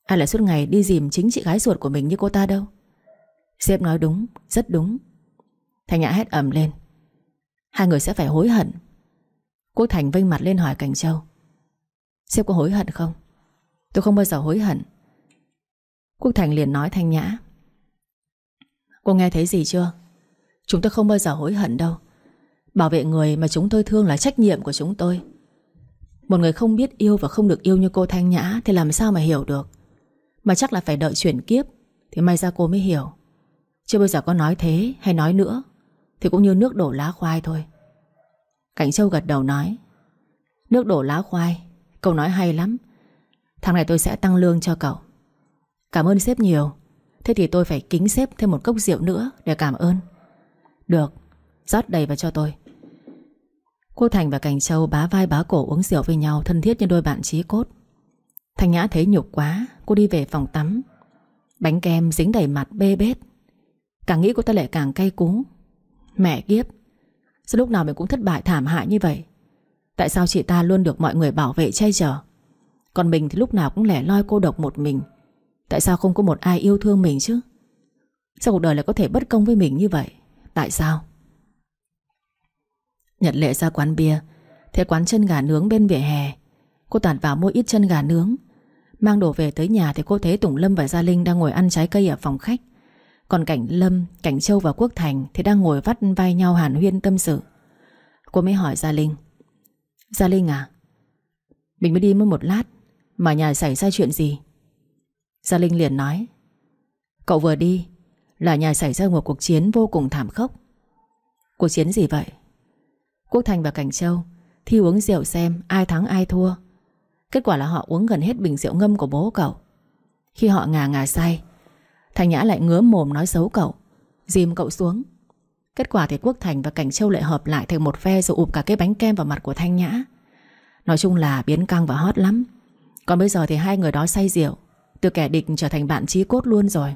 Ai lại suốt ngày đi dìm chính chị gái ruột của mình như cô ta đâu. Sếp nói đúng, rất đúng. Thanh Nhã hét ầm lên. Hai người sẽ phải hối hận. Quốc Thành vênh mặt lên hỏi Cảnh Châu. Sếp có hối hận không? Tôi không bao giờ hối hận. Quốc Thành liền nói Thanh Nhã. Cô nghe thấy gì chưa? Chúng tôi không bao giờ hối hận đâu. Bảo vệ người mà chúng tôi thương là trách nhiệm của chúng tôi. Một người không biết yêu và không được yêu như cô Thanh Nhã thì làm sao mà hiểu được. Mà chắc là phải đợi chuyển kiếp thì may ra cô mới hiểu. Chưa bao giờ có nói thế hay nói nữa thì cũng như nước đổ lá khoai thôi. Cảnh Châu gật đầu nói. Nước đổ lá khoai, câu nói hay lắm. Tháng này tôi sẽ tăng lương cho cậu. Cảm ơn sếp nhiều. Thế thì tôi phải kính sếp thêm một cốc rượu nữa để cảm ơn. Được, rót đầy vào cho tôi. Cô Thành và Cảnh Châu bá vai bá cổ uống rượu với nhau, thân thiết như đôi bạn chí cốt. Thanh Nhã thấy nhục quá, cô đi về phòng tắm. Bánh kem dính đầy mặt bê bết. Càng nghĩ cô ta lại càng cay cú. Mẹ kiếp, sao lúc nào mình cũng thất bại thảm hại như vậy? Tại sao chị ta luôn được mọi người bảo vệ che chở, còn mình thì lúc nào cũng lẻ loi cô độc một mình? Tại sao không có một ai yêu thương mình chứ? Sao cuộc đời lại có thể bất công với mình như vậy? Tại sao? Nhật Lệ ra quán bia, thấy quán chân gà nướng bên vỉa hè. Cô tạt vào mua ít chân gà nướng. Mang đồ về tới nhà thì cô thấy Tùng Lâm và Gia Linh đang ngồi ăn trái cây ở phòng khách. Còn Cảnh Lâm, Cảnh Châu và Quốc Thành thì đang ngồi vắt vai nhau hàn huyên tâm sự. Cô mới hỏi Gia Linh. Gia Linh à, mình mới đi mới một lát mà nhà xảy ra chuyện gì? Gia Linh liền nói. Cậu vừa đi là nhà xảy ra một cuộc chiến vô cùng thảm khốc. Cuộc chiến gì vậy? Quốc Thành và Cảnh Châu thi uống rượu xem ai thắng ai thua. Kết quả là họ uống gần hết bình rượu ngâm của bố cậu. Khi họ ngà ngà say, Thanh Nhã lại ngứa mồm nói xấu cậu, dìm cậu xuống. Kết quả thì Quốc Thành và Cảnh Châu lại hợp lại thành một phe rồi ụp cả cái bánh kem vào mặt của Thanh Nhã. Nói chung là biến căng và hot lắm. Còn bây giờ thì hai người đó say rượu, từ kẻ địch trở thành bạn chí cốt luôn rồi.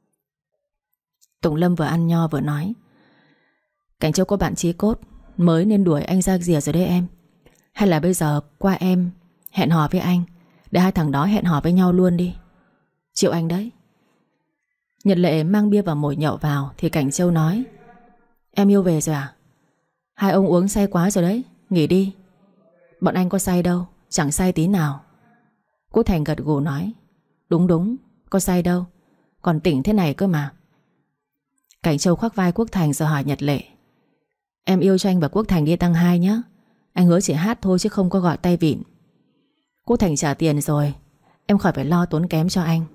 Tùng Lâm vừa ăn nho vừa nói. Cảnh Châu có bạn chí cốt mới nên đuổi anh ra rìa rồi đấy em. Hay là bây giờ qua em hẹn hò với anh, để hai thằng đó hẹn hò với nhau luôn đi. Chịu anh đấy. Nhật Lệ mang bia và mồi nhậu vào thì Cảnh Châu nói. Em yêu về rồi à? Hai ông uống say quá rồi đấy, nghỉ đi. Bọn anh có say đâu, chẳng say tí nào. Cô Thành gật gù nói. Đúng đúng, có say đâu, còn tỉnh thế này cơ mà. Cảnh Châu khoác vai Quốc Thành rồi hỏi Nhật Lệ. Em yêu cho anh và Quốc Thành đi tăng hai nhé. Anh hứa chỉ hát thôi chứ không có gọi tay vịn. Quốc Thành trả tiền rồi, em khỏi phải lo tốn kém cho anh.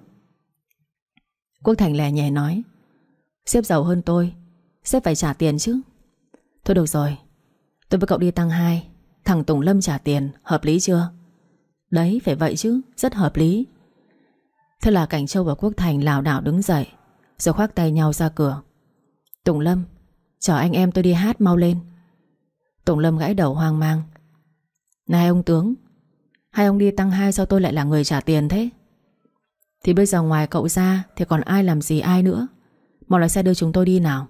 Quốc Thành lè nhè nói. Sếp giàu hơn tôi, sếp phải trả tiền chứ. Thôi được rồi, tôi với cậu đi tăng hai, thằng Tùng Lâm trả tiền, hợp lý chưa? Đấy, phải vậy chứ, rất hợp lý. Thế là Cảnh Châu và Quốc Thành lảo đảo đứng dậy, rồi khoác tay nhau ra cửa. Tùng Lâm, chở anh em tôi đi hát mau lên. Tùng Lâm gãi đầu hoang mang. Này ông tướng, hai ông đi tăng hai sao tôi lại là người trả tiền thế? Thì bây giờ ngoài cậu ra thì còn ai làm gì ai nữa. Mau lái xe đưa chúng tôi đi nào.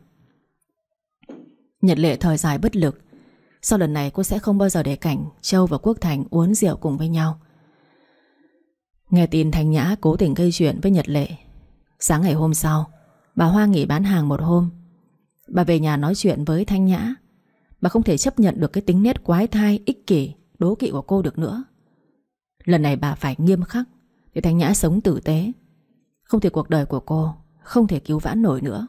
Nhật Lệ thời dài bất lực. Sau lần này cô sẽ không bao giờ để Cảnh Châu và Quốc Thành uống rượu cùng với nhau. Nghe tin Thanh Nhã cố tình gây chuyện với Nhật Lệ. Sáng ngày hôm sau, bà Hoa nghỉ bán hàng một hôm. Bà về nhà nói chuyện với Thanh Nhã. Bà không thể chấp nhận được cái tính nết quái thai, ích kỷ, đố kỵ của cô được nữa. Lần này bà phải nghiêm khắc để Thanh Nhã sống tử tế. Không thì cuộc đời của cô không thể cứu vãn nổi nữa.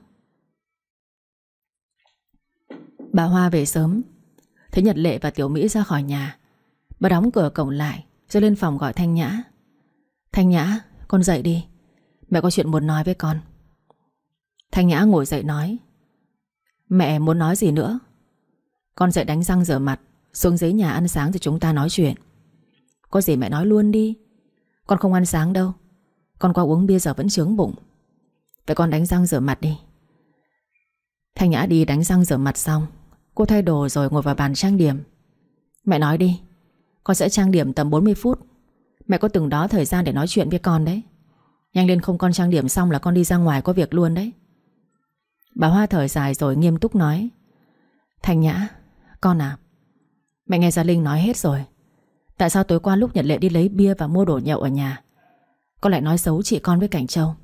Bà Hoa về sớm, thấy Nhật Lệ và Tiểu Mỹ ra khỏi nhà. Bà đóng cửa cổng lại rồi lên phòng gọi Thanh Nhã. Thanh Nhã, con dậy đi, mẹ có chuyện muốn nói với con. Thanh Nhã ngồi dậy nói. Mẹ muốn nói gì nữa? Con dậy đánh răng rửa mặt, xuống dưới nhà ăn sáng rồi chúng ta nói chuyện. Có gì mẹ nói luôn đi. Con không ăn sáng đâu, con qua uống bia giờ vẫn chướng bụng. Vậy con đánh răng rửa mặt đi. Thanh Nhã đi đánh răng rửa mặt xong, cô thay đồ rồi ngồi vào bàn trang điểm. Mẹ nói đi, con sẽ trang điểm tầm bốn mươi phút. Mẹ có từng đó thời gian để nói chuyện với con đấy. Nhanh lên, không con trang điểm xong là con đi ra ngoài có việc luôn đấy. Bà Hoa thở dài rồi nghiêm túc nói. Thanh Nhã, con à, mẹ nghe Gia Linh nói hết rồi. Tại sao tối qua lúc Nhật Lệ đi lấy bia và mua đồ nhậu ở nhà, con lại nói xấu chị con với Cảnh Châu.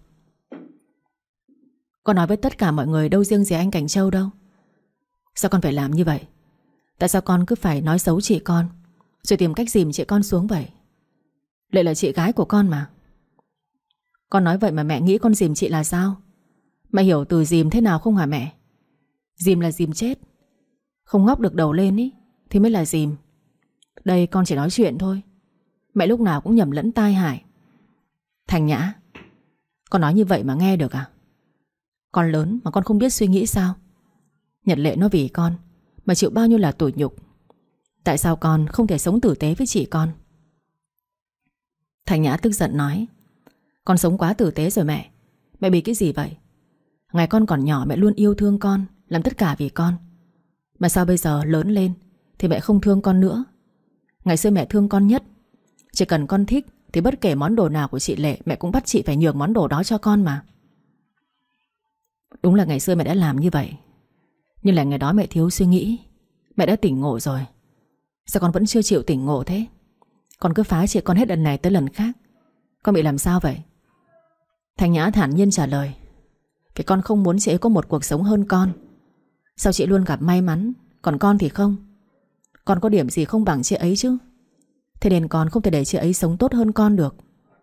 Con nói với tất cả mọi người, đâu riêng gì anh Cảnh Châu đâu. Sao con phải làm như vậy? Tại sao con cứ phải nói xấu chị con, rồi tìm cách dìm chị con xuống vậy? Lệ là chị gái của con mà. Con nói vậy mà mẹ nghĩ con dìm chị là sao? Mẹ hiểu từ dìm thế nào không hả mẹ? Dìm là dìm chết. Không ngóc được đầu lên ý thì mới là dìm. Đây con chỉ nói chuyện thôi. Mẹ lúc nào cũng nhầm lẫn tai hại. Thành Nhã, con nói như vậy mà nghe được à? Con lớn mà con không biết suy nghĩ sao? Nhật Lệ nó vì con mà chịu bao nhiêu là tủi nhục. Tại sao con không thể sống tử tế với chị con? Thành Nhã tức giận nói: Con sống quá tử tế rồi mẹ. Mẹ bị cái gì vậy? Ngày con còn nhỏ mẹ luôn yêu thương con, làm tất cả vì con. Mà sao bây giờ lớn lên thì mẹ không thương con nữa? Ngày xưa mẹ thương con nhất. Chỉ cần con thích thì bất kể món đồ nào của chị Lệ, mẹ cũng bắt chị phải nhường món đồ đó cho con mà. Đúng là ngày xưa mẹ đã làm như vậy, nhưng là ngày đó mẹ thiếu suy nghĩ. Mẹ đã tỉnh ngộ rồi. Sao con vẫn chưa chịu tỉnh ngộ thế? Con cứ phá chị con hết lần này tới lần khác. Con bị làm sao vậy? Thành Nhã thản nhiên trả lời: Vì con không muốn chị ấy có một cuộc sống hơn con. Sao chị luôn gặp may mắn, còn con thì không? Con có điểm gì không bằng chị ấy chứ? Thế nên con không thể để chị ấy sống tốt hơn con được.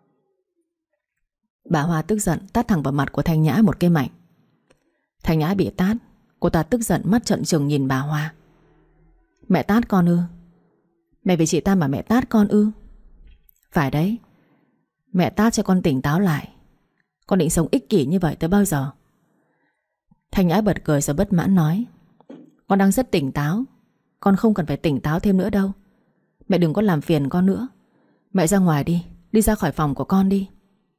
Bà Hoa tức giận tát thẳng vào mặt của Thanh Nhã một cái mạnh. Thanh Nhã bị tát, cô ta tức giận mắt trợn trừng nhìn bà Hoa. Mẹ tát con ư? Mẹ vì chị ta mà mẹ tát con ư? Phải đấy, mẹ tát cho con tỉnh táo lại. Con định sống ích kỷ như vậy tới bao giờ? Thanh Nhã bật cười rồi bất mãn nói: Con đang rất tỉnh táo. Con không cần phải tỉnh táo thêm nữa đâu. Mẹ đừng có làm phiền con nữa. Mẹ ra ngoài đi, đi ra khỏi phòng của con đi.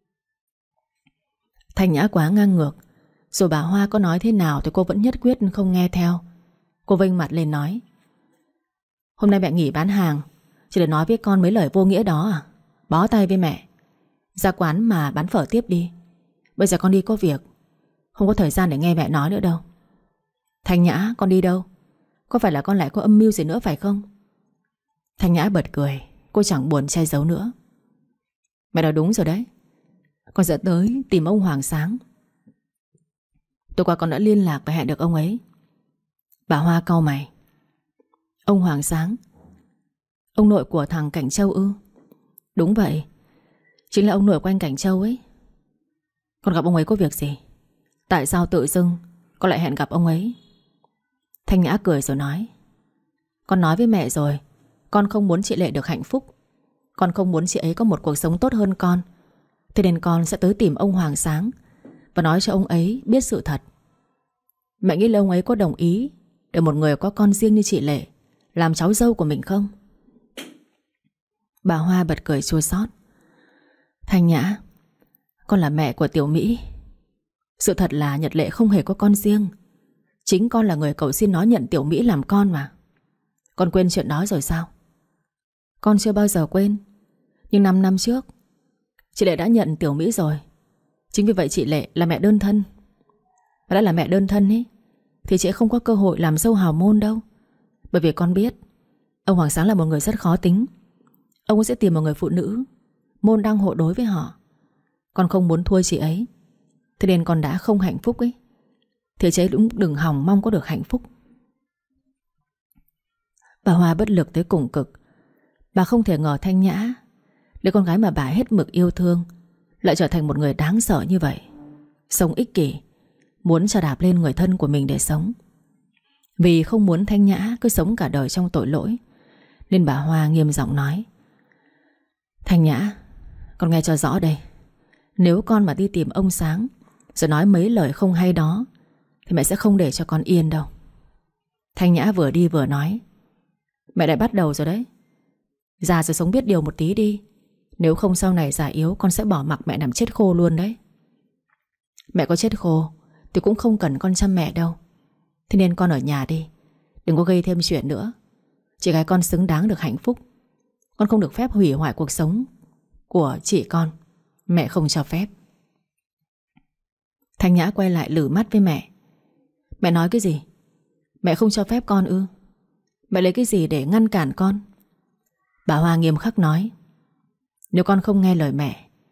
Thanh Nhã quá ngang ngược. Rồi bà Hoa có nói thế nào thì cô vẫn nhất quyết không nghe theo. Cô vênh mặt lên nói: Hôm nay mẹ nghỉ bán hàng chỉ để nói với con mấy lời vô nghĩa đó à? Bó tay với mẹ. Ra quán mà bán phở tiếp đi. Bây giờ con đi có việc, không có thời gian để nghe mẹ nói nữa đâu. Thanh Nhã, con đi đâu? Có phải là con lại có âm mưu gì nữa phải không? Thanh Nhã bật cười. Cô chẳng buồn che giấu nữa. Mẹ nói đúng rồi đấy. Con sẽ tới tìm ông Hoàng Sáng. Tối qua con đã liên lạc và hẹn được ông ấy. Bà Hoa cau mày. Ông Hoàng Sáng? Ông nội của thằng Cảnh Châu ư? Đúng vậy, chính là ông nội của anh Cảnh Châu ấy. Con gặp ông ấy có việc gì? Tại sao tự dưng con lại hẹn gặp ông ấy? Thanh Nhã cười rồi nói: Con nói với mẹ rồi, con không muốn chị Lệ được hạnh phúc. Con không muốn chị ấy có một cuộc sống tốt hơn con. Thế nên con sẽ tới tìm ông Hoàng Sáng và nói cho ông ấy biết sự thật. Mẹ nghĩ là ông ấy có đồng ý để một người có con riêng như chị Lệ làm cháu dâu của mình không? Bà Hoa bật cười chua xót. Thanh Nhã, con là mẹ của Tiểu Mỹ. Sự thật là Nhật Lệ không hề có con riêng. Chính con là người cầu xin nó nhận Tiểu Mỹ làm con mà. Con quên chuyện đó rồi sao? Con chưa bao giờ quên. Nhưng năm năm trước chị Lệ đã nhận Tiểu Mỹ rồi. Chính vì vậy chị Lệ là mẹ đơn thân. Và đã là mẹ đơn thân ấy thì chị không có cơ hội làm dâu hào môn đâu. Bởi vì con biết ông Hoàng Sáng là một người rất khó tính. Ông sẽ tìm một người phụ nữ môn đăng hộ đối với họ. Con không muốn thua chị ấy. Thế nên con đã không hạnh phúc ấy. Thì chị ấy cũng đừng hòng mong có được hạnh phúc. Bà Hoa bất lực tới cùng cực. Bà không thể ngờ Thanh Nhã, đứa con gái mà bà hết mực yêu thương, lại trở thành một người đáng sợ như vậy. Sống ích kỷ, muốn chà đạp lên người thân của mình để sống. Vì không muốn Thanh Nhã cứ sống cả đời trong tội lỗi, nên bà Hoa nghiêm giọng nói: Thanh Nhã, con nghe cho rõ đây. Nếu con mà đi tìm ông Sáng rồi nói mấy lời không hay đó thì mẹ sẽ không để cho con yên đâu. Thanh Nhã vừa đi vừa nói: Mẹ đã bắt đầu rồi đấy. Già rồi sống biết điều một tí đi. Nếu không sau này già yếu con sẽ bỏ mặc mẹ nằm chết khô luôn đấy. Mẹ có chết khô thì cũng không cần con chăm mẹ đâu. Thế nên con ở nhà đi, đừng có gây thêm chuyện nữa. Chị gái con xứng đáng được hạnh phúc. Con không được phép hủy hoại cuộc sống của chị con. Mẹ không cho phép. Thanh Nhã quay lại lử mắt với mẹ. Mẹ nói cái gì? Mẹ không cho phép con ư? Mẹ lấy cái gì để ngăn cản con? Bà Hoa nghiêm khắc nói: Nếu con không nghe lời mẹ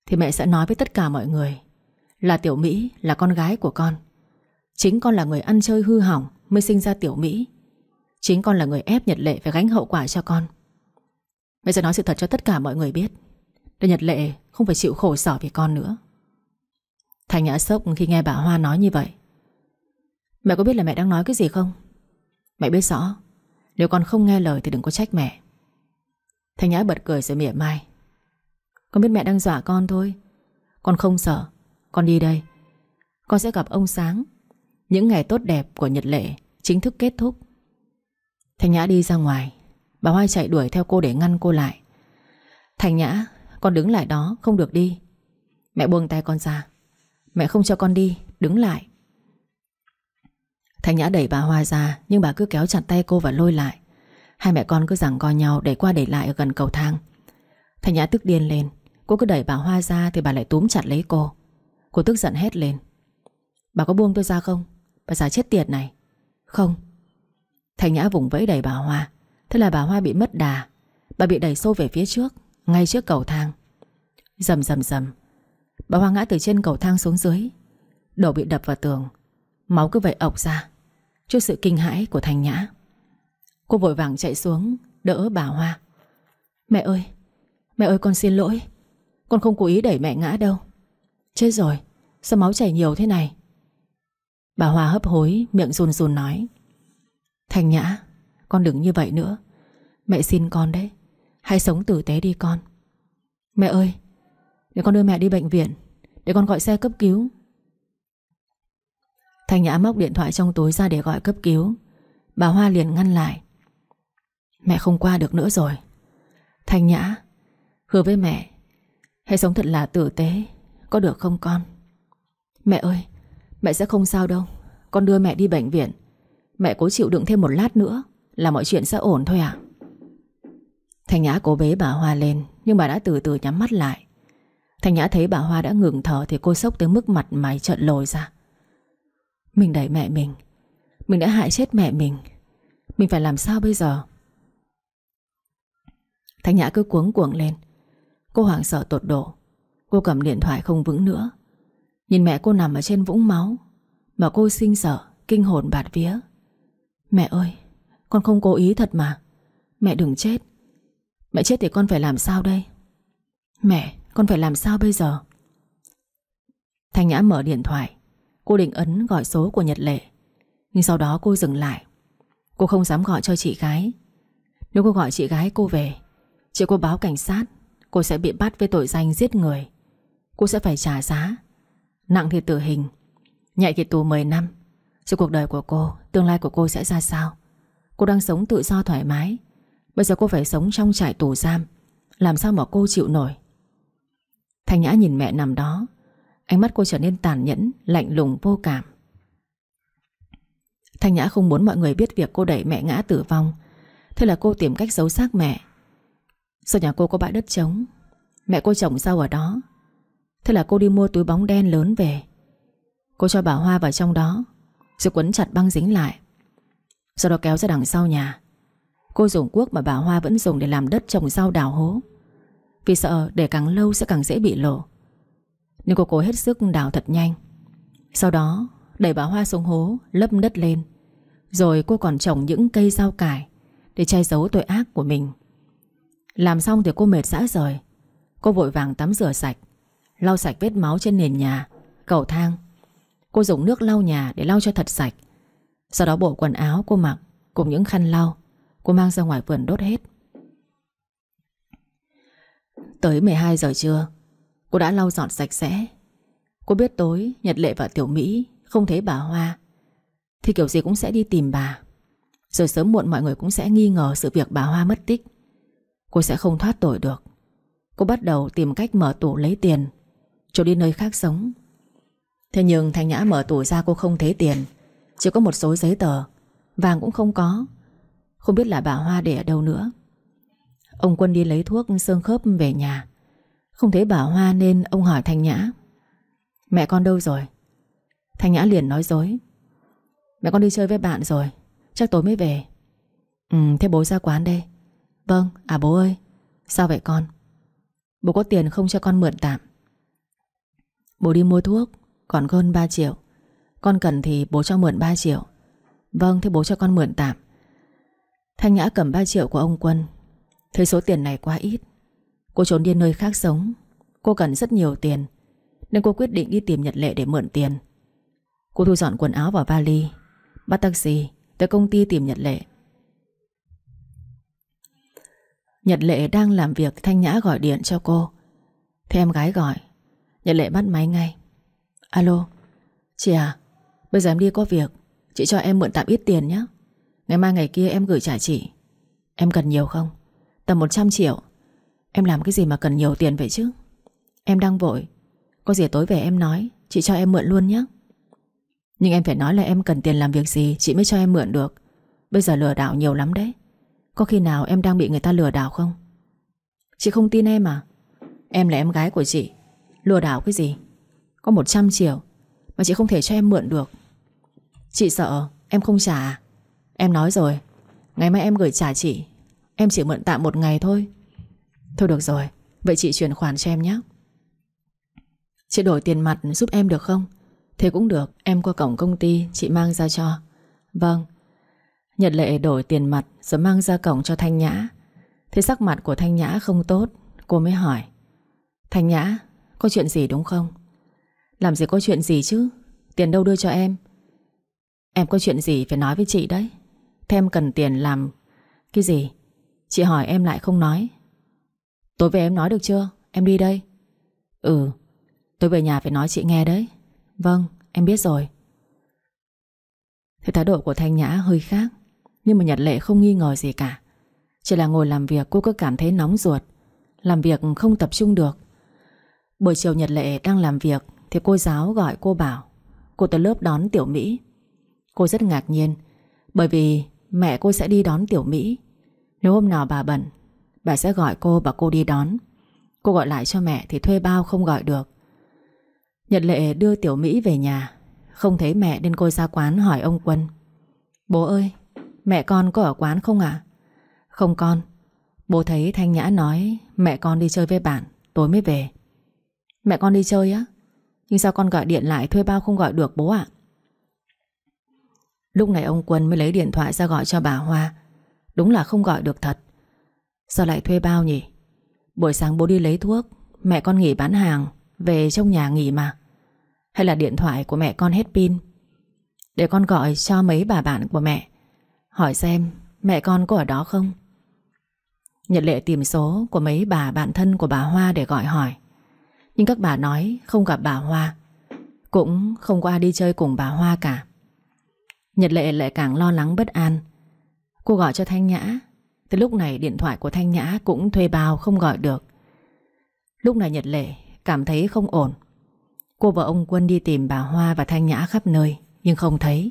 thì mẹ sẽ nói với tất cả mọi người là Tiểu Mỹ là con gái của con. Chính con là người ăn chơi hư hỏng mới sinh ra Tiểu Mỹ. Chính con là người ép Nhật Lệ phải gánh hậu quả cho con. Mẹ sẽ nói sự thật cho tất cả mọi người biết, để Nhật Lệ không phải chịu khổ sở vì con nữa. Thành Nhã sốc khi nghe bà Hoa nói như vậy. Mẹ có biết là mẹ đang nói cái gì không? Mẹ biết rõ, nếu con không nghe lời thì đừng có trách mẹ. Thành Nhã bật cười rồi mỉa mai. Con biết mẹ đang dọa con thôi. Con không sợ. Con đi đây. Con sẽ gặp ông Sáng. Những ngày tốt đẹp của Nhật Lệ chính thức kết thúc. Thành Nhã đi ra ngoài. Bà Hoa chạy đuổi theo cô để ngăn cô lại. Thành Nhã, con đứng lại đó, không được đi. Mẹ buông tay con ra. Mẹ không cho con đi, đứng lại. Thành Nhã đẩy bà Hoa ra, nhưng bà cứ kéo chặt tay cô và lôi lại. Hai mẹ con cứ giằng co nhau đẩy qua đẩy lại ở gần cầu thang. Thành Nhã tức điên lên. Cô cứ đẩy bà Hoa ra thì bà lại túm chặt lấy cô. Cô tức giận hét lên. Bà có buông tôi ra không? Bà già chết tiệt này. Không. Thành Nhã vùng vẫy đẩy bà Hoa. Thế là bà Hoa bị mất đà. Bà bị đẩy xô về phía trước, ngay trước cầu thang. Rầm rầm rầm. Bà Hoa ngã từ trên cầu thang xuống dưới. Đầu bị đập vào tường. Máu cứ vậy ọc ra. Trước sự kinh hãi của Thành Nhã, cô vội vàng chạy xuống đỡ bà Hoa. Mẹ ơi, mẹ ơi con xin lỗi. Con không cố ý đẩy mẹ ngã đâu. Chết rồi, sao máu chảy nhiều thế này? Bà Hoa hấp hối, miệng run run nói. Thành Nhã, con đừng như vậy nữa. Mẹ xin con đấy. Hãy sống tử tế đi con. Mẹ ơi, để con đưa mẹ đi bệnh viện, để con gọi xe cấp cứu. Thành Nhã móc điện thoại trong túi ra để gọi cấp cứu. Bà Hoa liền ngăn lại. Mẹ không qua được nữa rồi. Thành Nhã, hứa với mẹ hãy sống thật là tử tế, có được không con? Mẹ ơi, mẹ sẽ không sao đâu. Con đưa mẹ đi bệnh viện. Mẹ cố chịu đựng thêm một lát nữa là mọi chuyện sẽ ổn thôi ạ. Thành Nhã cố bế bà Hoa lên, nhưng bà đã từ từ nhắm mắt lại. Thành Nhã thấy bà Hoa đã ngừng thở thì cô sốc tới mức mặt mày trợn lồi ra. Mình đẩy mẹ mình. Mình đã hại chết mẹ mình. Mình phải làm sao bây giờ? Thành Nhã cứ cuống cuồng lên. Cô hoảng sợ tột độ. Cô cầm điện thoại không vững nữa. Nhìn mẹ cô nằm ở trên vũng máu mà cô sinh sợ, kinh hồn bạt vía. Mẹ ơi, con không cố ý thật mà. Mẹ đừng chết. Mẹ chết thì con phải làm sao đây? Mẹ, con phải làm sao bây giờ? Thành Nhã mở điện thoại. Cô định ấn gọi số của Nhật Lệ, nhưng sau đó cô dừng lại. Cô không dám gọi cho chị gái. Nếu cô gọi chị gái cô về, chị cô báo cảnh sát, cô sẽ bị bắt với tội danh giết người. Cô sẽ phải trả giá. Nặng thì tử hình, nhẹ thì tù mười năm. Rồi cuộc đời của cô, tương lai của cô sẽ ra sao? Cô đang sống tự do thoải mái, bây giờ cô phải sống trong trại tù giam. Làm sao mà cô chịu nổi? Thành Nhã nhìn mẹ nằm đó. Ánh mắt cô trở nên tàn nhẫn, lạnh lùng vô cảm. Thành Nhã không muốn mọi người biết việc cô đẩy mẹ ngã tử vong. Thế là cô tìm cách giấu xác mẹ. Sau nhà cô có bãi đất trống, mẹ cô trồng rau ở đó. Thế là cô đi mua túi bóng đen lớn về. Cô cho bà Hoa vào trong đó, rồi quấn chặt băng dính lại. Sau đó kéo ra đằng sau nhà. Cô dùng cuốc mà bà Hoa vẫn dùng để làm đất trồng rau đào hố. Vì sợ để càng lâu sẽ càng dễ bị lộ, nên cô cố hết sức đào thật nhanh. Sau đó đẩy bà Hoa xuống hố, lấp đất lên. Rồi cô còn trồng những cây rau cải để che giấu tội ác của mình. Làm xong thì cô mệt rã rời. Cô vội vàng tắm rửa sạch, lau sạch vết máu trên nền nhà, cầu thang. Cô dùng nước lau nhà để lau cho thật sạch. Sau đó bộ quần áo cô mặc cùng những khăn lau cô mang ra ngoài vườn đốt hết. Tới mười hai giờ trưa, cô đã lau dọn sạch sẽ. Cô biết tối Nhật Lệ và Tiểu Mỹ không thấy bà Hoa thì kiểu gì cũng sẽ đi tìm bà. Rồi sớm muộn mọi người cũng sẽ nghi ngờ sự việc bà Hoa mất tích. Cô sẽ không thoát tội được. Cô bắt đầu tìm cách mở tủ lấy tiền, trốn đi nơi khác sống. Thế nhưng Thành Nhã mở tủ ra cô không thấy tiền, chỉ có một số giấy tờ. Vàng cũng không có. Không biết là bà Hoa để ở đâu nữa. Ông Quân đi lấy thuốc xương khớp về nhà, không thấy bà Hoa nên ông hỏi Thành Nhã: Mẹ con đâu rồi? Thành Nhã liền nói dối: Mẹ con đi chơi với bạn rồi, chắc tối mới về. Ừ, thế bố ra quán đây. Vâng, à bố ơi. Sao vậy con? Bố có tiền không cho con mượn tạm? Bố đi mua thuốc, còn hơn ba triệu. Con cần thì bố cho mượn ba triệu. Vâng, thế bố cho con mượn tạm. Thanh Nhã cầm ba triệu của ông Quân. Thấy số tiền này quá ít. Cô trốn đi nơi khác sống. Cô cần rất nhiều tiền, nên cô quyết định đi tìm Nhật Lệ để mượn tiền. Cô thu dọn quần áo vào vali, bắt taxi tới công ty tìm Nhật Lệ. Nhật Lệ đang làm việc, Thanh Nhã gọi điện cho cô. Thế em gái gọi, Nhật Lệ bắt máy ngay. Alo, chị à, bây giờ em đi có việc. Chị cho em mượn tạm ít tiền nhé. Ngày mai ngày kia em gửi trả chị. Em cần nhiều không? Tầm một trăm triệu. Em làm cái gì mà cần nhiều tiền vậy chứ? Em đang vội. Có gì tối về em nói, chị cho em mượn luôn nhé. Nhưng em phải nói là em cần tiền làm việc gì chị mới cho em mượn được. Bây giờ lừa đảo nhiều lắm đấy. Có khi nào em đang bị người ta lừa đảo không? Chị không tin em à? Em là em gái của chị. Lừa đảo cái gì? Có một trăm triệu mà chị không thể cho em mượn được. Chị sợ em không trả à? Em nói rồi, ngày mai em gửi trả chị. Em chỉ mượn tạm một ngày thôi. Thôi được rồi, vậy chị chuyển khoản cho em nhé. Chị đổi tiền mặt giúp em được không? Thế cũng được, em qua cổng công ty chị mang ra cho. Vâng. Nhật Lệ đổi tiền mặt rồi mang ra cổng cho Thanh Nhã. Thế sắc mặt của Thanh Nhã không tốt, cô mới hỏi. Thanh Nhã, có chuyện gì đúng không? Làm gì có chuyện gì chứ? Tiền đâu đưa cho em? Em có chuyện gì phải nói với chị đấy. Thế em cần tiền làm cái gì? Chị hỏi em lại không nói. Tối về em nói được chưa? Em đi đây. Ừ, tôi về nhà phải nói chị nghe đấy. Vâng, em biết rồi. Thế thái độ của Thanh Nhã hơi khác, nhưng mà Nhật Lệ không nghi ngờ gì cả. Chỉ là ngồi làm việc cô cứ cảm thấy nóng ruột, làm việc không tập trung được. Buổi chiều Nhật Lệ đang làm việc thì cô giáo gọi cô bảo cô tới lớp đón Tiểu Mỹ. Cô rất ngạc nhiên, bởi vì mẹ cô sẽ đi đón Tiểu Mỹ. Nếu hôm nào bà bận, bà sẽ gọi cô bảo cô đi đón. Cô gọi lại cho mẹ thì thuê bao không gọi được. Nhật Lệ đưa Tiểu Mỹ về nhà, không thấy mẹ nên cô ra quán hỏi ông Quân. Bố ơi, mẹ con có ở quán không ạ? À? Không con. Bố thấy Thanh Nhã nói mẹ con đi chơi với bạn, tối mới về. Mẹ con đi chơi á? Nhưng sao con gọi điện lại thuê bao không gọi được bố ạ? À? Lúc này ông Quân mới lấy điện thoại ra gọi cho bà Hoa. Đúng là không gọi được thật. Sao lại thuê bao nhỉ? Buổi sáng bố đi lấy thuốc, mẹ con nghỉ bán hàng, về trong nhà nghỉ mà. Hay là điện thoại của mẹ con hết pin? Để con gọi cho mấy bà bạn của mẹ, hỏi xem mẹ con có ở đó không. Nhật Lệ tìm số của mấy bà bạn thân của bà Hoa để gọi hỏi. Nhưng các bà nói không gặp bà Hoa, cũng không có ai đi chơi cùng bà Hoa cả. Nhật Lệ lại càng lo lắng bất an. Cô gọi cho Thanh Nhã. Tới lúc này điện thoại của Thanh Nhã cũng thuê bao không gọi được. Lúc này Nhật Lệ cảm thấy không ổn. Cô và ông Quân đi tìm bà Hoa và Thanh Nhã khắp nơi, nhưng không thấy.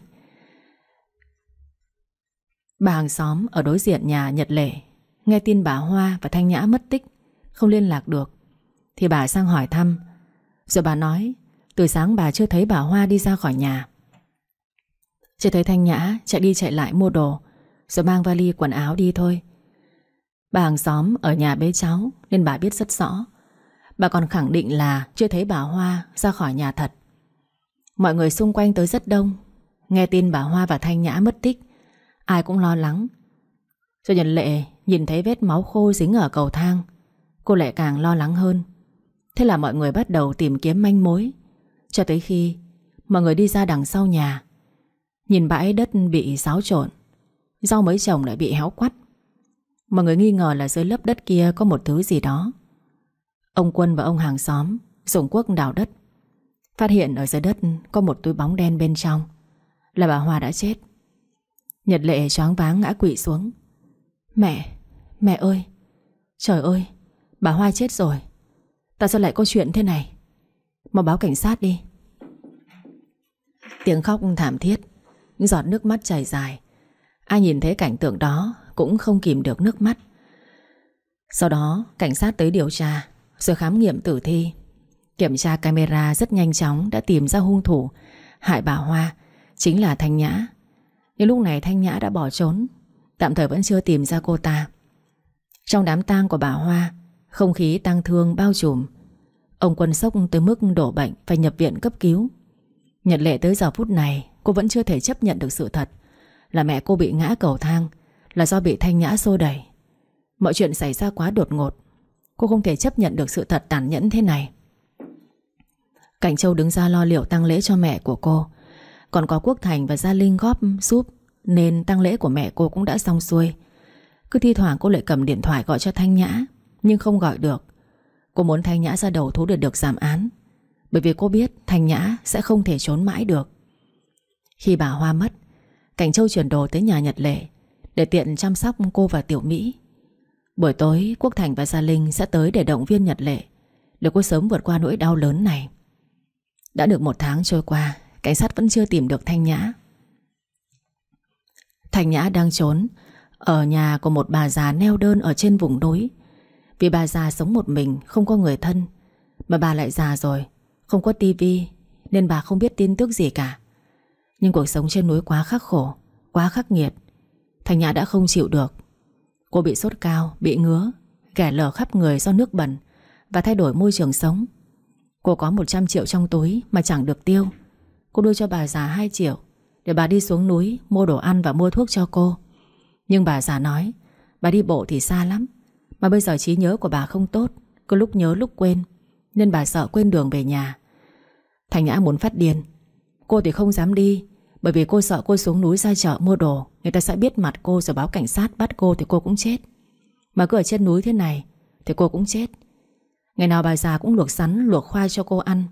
Bà hàng xóm ở đối diện nhà Nhật Lệ nghe tin bà Hoa và Thanh Nhã mất tích, không liên lạc được, thì bà sang hỏi thăm. Rồi bà nói từ sáng bà chưa thấy bà Hoa đi ra khỏi nhà, chỉ thấy Thanh Nhã chạy đi chạy lại mua đồ, rồi mang vali quần áo đi thôi. Bà hàng xóm ở nhà bế cháu nên bà biết rất rõ. Bà còn khẳng định là chưa thấy bà Hoa ra khỏi nhà thật. Mọi người xung quanh tới rất đông. Nghe tin bà Hoa và Thanh Nhã mất tích, ai cũng lo lắng. Rồi Nhật Lệ nhìn thấy vết máu khô dính ở cầu thang, cô lại càng lo lắng hơn. Thế là mọi người bắt đầu tìm kiếm manh mối, cho tới khi mọi người đi ra đằng sau nhà, nhìn bãi đất bị xáo trộn, rau mới trồng lại bị héo quắt. Mọi người nghi ngờ là dưới lớp đất kia có một thứ gì đó. Ông Quân và ông hàng xóm dùng cuốc đào đất, phát hiện ở dưới đất có một túi bóng đen bên trong, là bà Hoa đã chết. Nhật Lệ choáng váng ngã quỵ xuống. Mẹ, mẹ ơi, trời ơi, bà Hoa chết rồi. Tại sao lại có chuyện thế này? Mau báo cảnh sát đi. Tiếng khóc thảm thiết, những giọt nước mắt chảy dài. Ai nhìn thấy cảnh tượng đó cũng không kìm được nước mắt. Sau đó cảnh sát tới điều tra, rồi khám nghiệm tử thi. Kiểm tra camera rất nhanh chóng đã tìm ra hung thủ hại bà Hoa chính là Thanh Nhã. Nhưng lúc này Thanh Nhã đã bỏ trốn, tạm thời vẫn chưa tìm ra cô ta. Trong đám tang của bà Hoa, không khí tang thương bao trùm. Ông Quân sốc tới mức đổ bệnh, phải nhập viện cấp cứu. Nhật Lệ tới giờ phút này cô vẫn chưa thể chấp nhận được sự thật là mẹ cô bị ngã cầu thang là do bị Thanh Nhã xô đẩy. Mọi chuyện xảy ra quá đột ngột. Cô không thể chấp nhận được sự thật tàn nhẫn thế này. Cảnh Châu đứng ra lo liệu tang lễ cho mẹ của cô. Còn có Quốc Thành và Gia Linh góp giúp, nên tang lễ của mẹ cô cũng đã xong xuôi. Cứ thi thoảng cô lại cầm điện thoại gọi cho Thanh Nhã, nhưng không gọi được. Cô muốn Thanh Nhã ra đầu thú để được giảm án, bởi vì cô biết Thanh Nhã sẽ không thể trốn mãi được. Khi bà Hoa mất, Cảnh Châu chuyển đồ tới nhà Nhật Lệ để tiện chăm sóc cô và Tiểu Mỹ. Buổi tối Quốc Thành và Gia Linh sẽ tới để động viên Nhật Lệ, để cô sớm vượt qua nỗi đau lớn này. Đã được một tháng trôi qua, cảnh sát vẫn chưa tìm được Thanh Nhã. Thanh Nhã đang trốn ở nhà của một bà già neo đơn ở trên vùng núi. Vì bà già sống một mình, không có người thân, mà bà lại già rồi, không có tivi, nên bà không biết tin tức gì cả. Nhưng cuộc sống trên núi quá khắc khổ, quá khắc nghiệt. Thanh Nhã đã không chịu được. Cô bị sốt cao, bị ngứa, ghẻ lở khắp người do nước bẩn và thay đổi môi trường sống. Cô có một trăm triệu trong túi mà chẳng được tiêu. Cô đưa cho bà già hai triệu để bà đi xuống núi mua đồ ăn và mua thuốc cho cô. Nhưng bà già nói bà đi bộ thì xa lắm, mà bây giờ trí nhớ của bà không tốt, cứ lúc nhớ lúc quên, nên bà sợ quên đường về nhà. Thanh Nhã muốn phát điên. Cô thì không dám đi, bởi vì cô sợ cô xuống núi ra chợ mua đồ, người ta sẽ biết mặt cô rồi báo cảnh sát bắt cô thì cô cũng chết. Mà cứ ở trên núi thế này thì cô cũng chết. Ngày nào bà già cũng luộc sắn, luộc khoai cho cô ăn.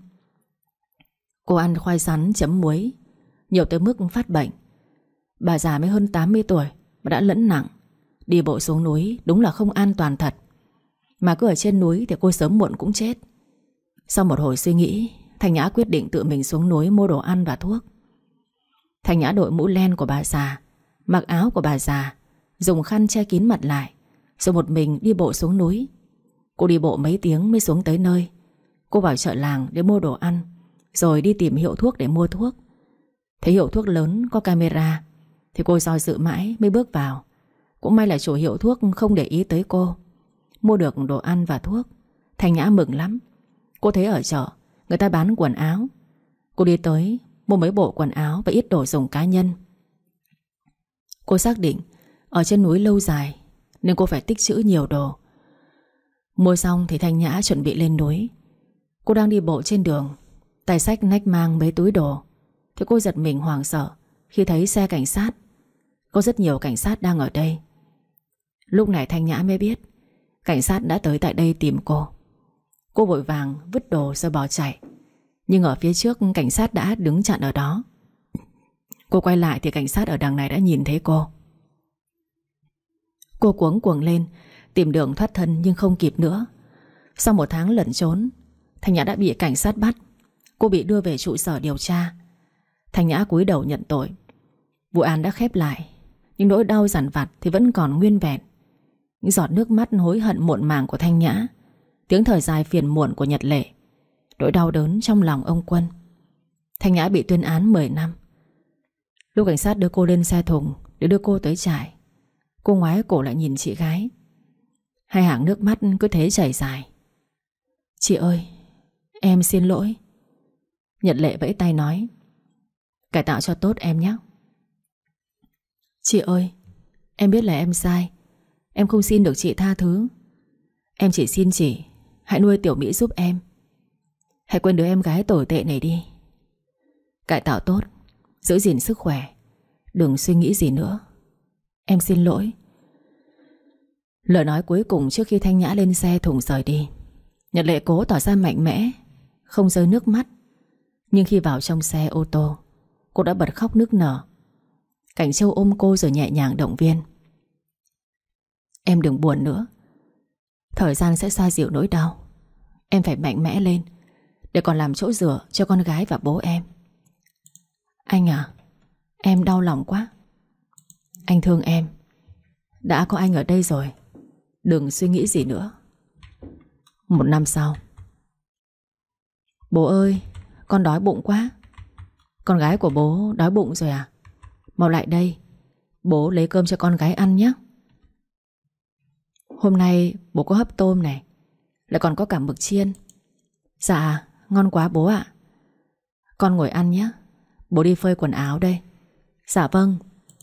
Cô ăn khoai sắn chấm muối, nhiều tới mức phát bệnh. Bà già mới hơn tám mươi tuổi mà đã lẫn nặng. Đi bộ xuống núi đúng là không an toàn thật. Mà cứ ở trên núi thì cô sớm muộn cũng chết. Sau một hồi suy nghĩ, Thanh Nhã quyết định tự mình xuống núi mua đồ ăn và thuốc. Thanh Nhã đội mũ len của bà già, mặc áo của bà già, dùng khăn che kín mặt lại, rồi một mình đi bộ xuống núi. Cô đi bộ mấy tiếng mới xuống tới nơi. Cô vào chợ làng để mua đồ ăn, rồi đi tìm hiệu thuốc để mua thuốc. Thấy hiệu thuốc lớn có camera thì cô do dự mãi mới bước vào. Cũng may là chủ hiệu thuốc không để ý tới cô. Mua được đồ ăn và thuốc, Thanh Nhã mừng lắm. Cô thấy ở chợ người ta bán quần áo. Cô đi tới mua mấy bộ quần áo và ít đồ dùng cá nhân. Cô xác định ở trên núi lâu dài nên cô phải tích trữ nhiều đồ. Mua xong thì Thanh Nhã chuẩn bị lên núi. Cô đang đi bộ trên đường, tay xách nách mang mấy túi đồ, thì cô giật mình hoảng sợ khi thấy xe cảnh sát. Có rất nhiều cảnh sát đang ở đây. Lúc này Thanh Nhã mới biết cảnh sát đã tới tại đây tìm cô. Cô vội vàng vứt đồ rồi bỏ chạy. Nhưng ở phía trước cảnh sát đã đứng chặn ở đó. Cô quay lại thì cảnh sát ở đằng này đã nhìn thấy cô. Cô cuống cuồng lên tìm đường thoát thân nhưng không kịp nữa. Sau một tháng lẩn trốn, Thanh Nhã đã bị cảnh sát bắt. Cô bị đưa về trụ sở điều tra. Thanh Nhã cúi đầu nhận tội. Vụ án đã khép lại, nhưng nỗi đau dằn vặt thì vẫn còn nguyên vẹn. Những giọt nước mắt hối hận muộn màng của Thanh Nhã, tiếng thở dài phiền muộn của Nhật Lệ, nỗi đau đớn trong lòng ông Quân. Thanh Nhã bị tuyên án mười năm. Lúc cảnh sát đưa cô lên xe thùng để đưa cô tới trại, cô ngoái cổ lại nhìn chị gái. Hai hàng nước mắt cứ thế chảy dài. Chị ơi, em xin lỗi. Nhật Lệ vẫy tay nói, cải tạo cho tốt em nhé. Chị ơi, em biết là em sai. Em không xin được chị tha thứ. Em chỉ xin chị hãy nuôi Tiểu Mỹ giúp em. Hãy quên đứa em gái tồi tệ này đi. Cải tạo tốt, giữ gìn sức khỏe, đừng suy nghĩ gì nữa. Em xin lỗi. Lời nói cuối cùng trước khi Thanh Nhã lên xe thùng rời đi. Nhật Lệ cố tỏ ra mạnh mẽ, không rơi nước mắt. Nhưng khi vào trong xe ô tô, cô đã bật khóc nức nở. Cảnh Châu ôm cô rồi nhẹ nhàng động viên. Em đừng buồn nữa. Thời gian sẽ xoa dịu nỗi đau. Em phải mạnh mẽ lên để còn làm chỗ dựa cho con gái và bố em. Anh à, em đau lòng quá. Anh thương em. Đã có anh ở đây rồi, đừng suy nghĩ gì nữa. Một năm sau. Bố ơi, con đói bụng quá. Con gái của bố đói bụng rồi à? Mau lại đây, bố lấy cơm cho con gái ăn nhé. Hôm nay bố có hấp tôm này, lại còn có cả mực chiên. Dạ ngon quá bố ạ. Con ngồi ăn nhé, bố đi phơi quần áo đây. Dạ vâng.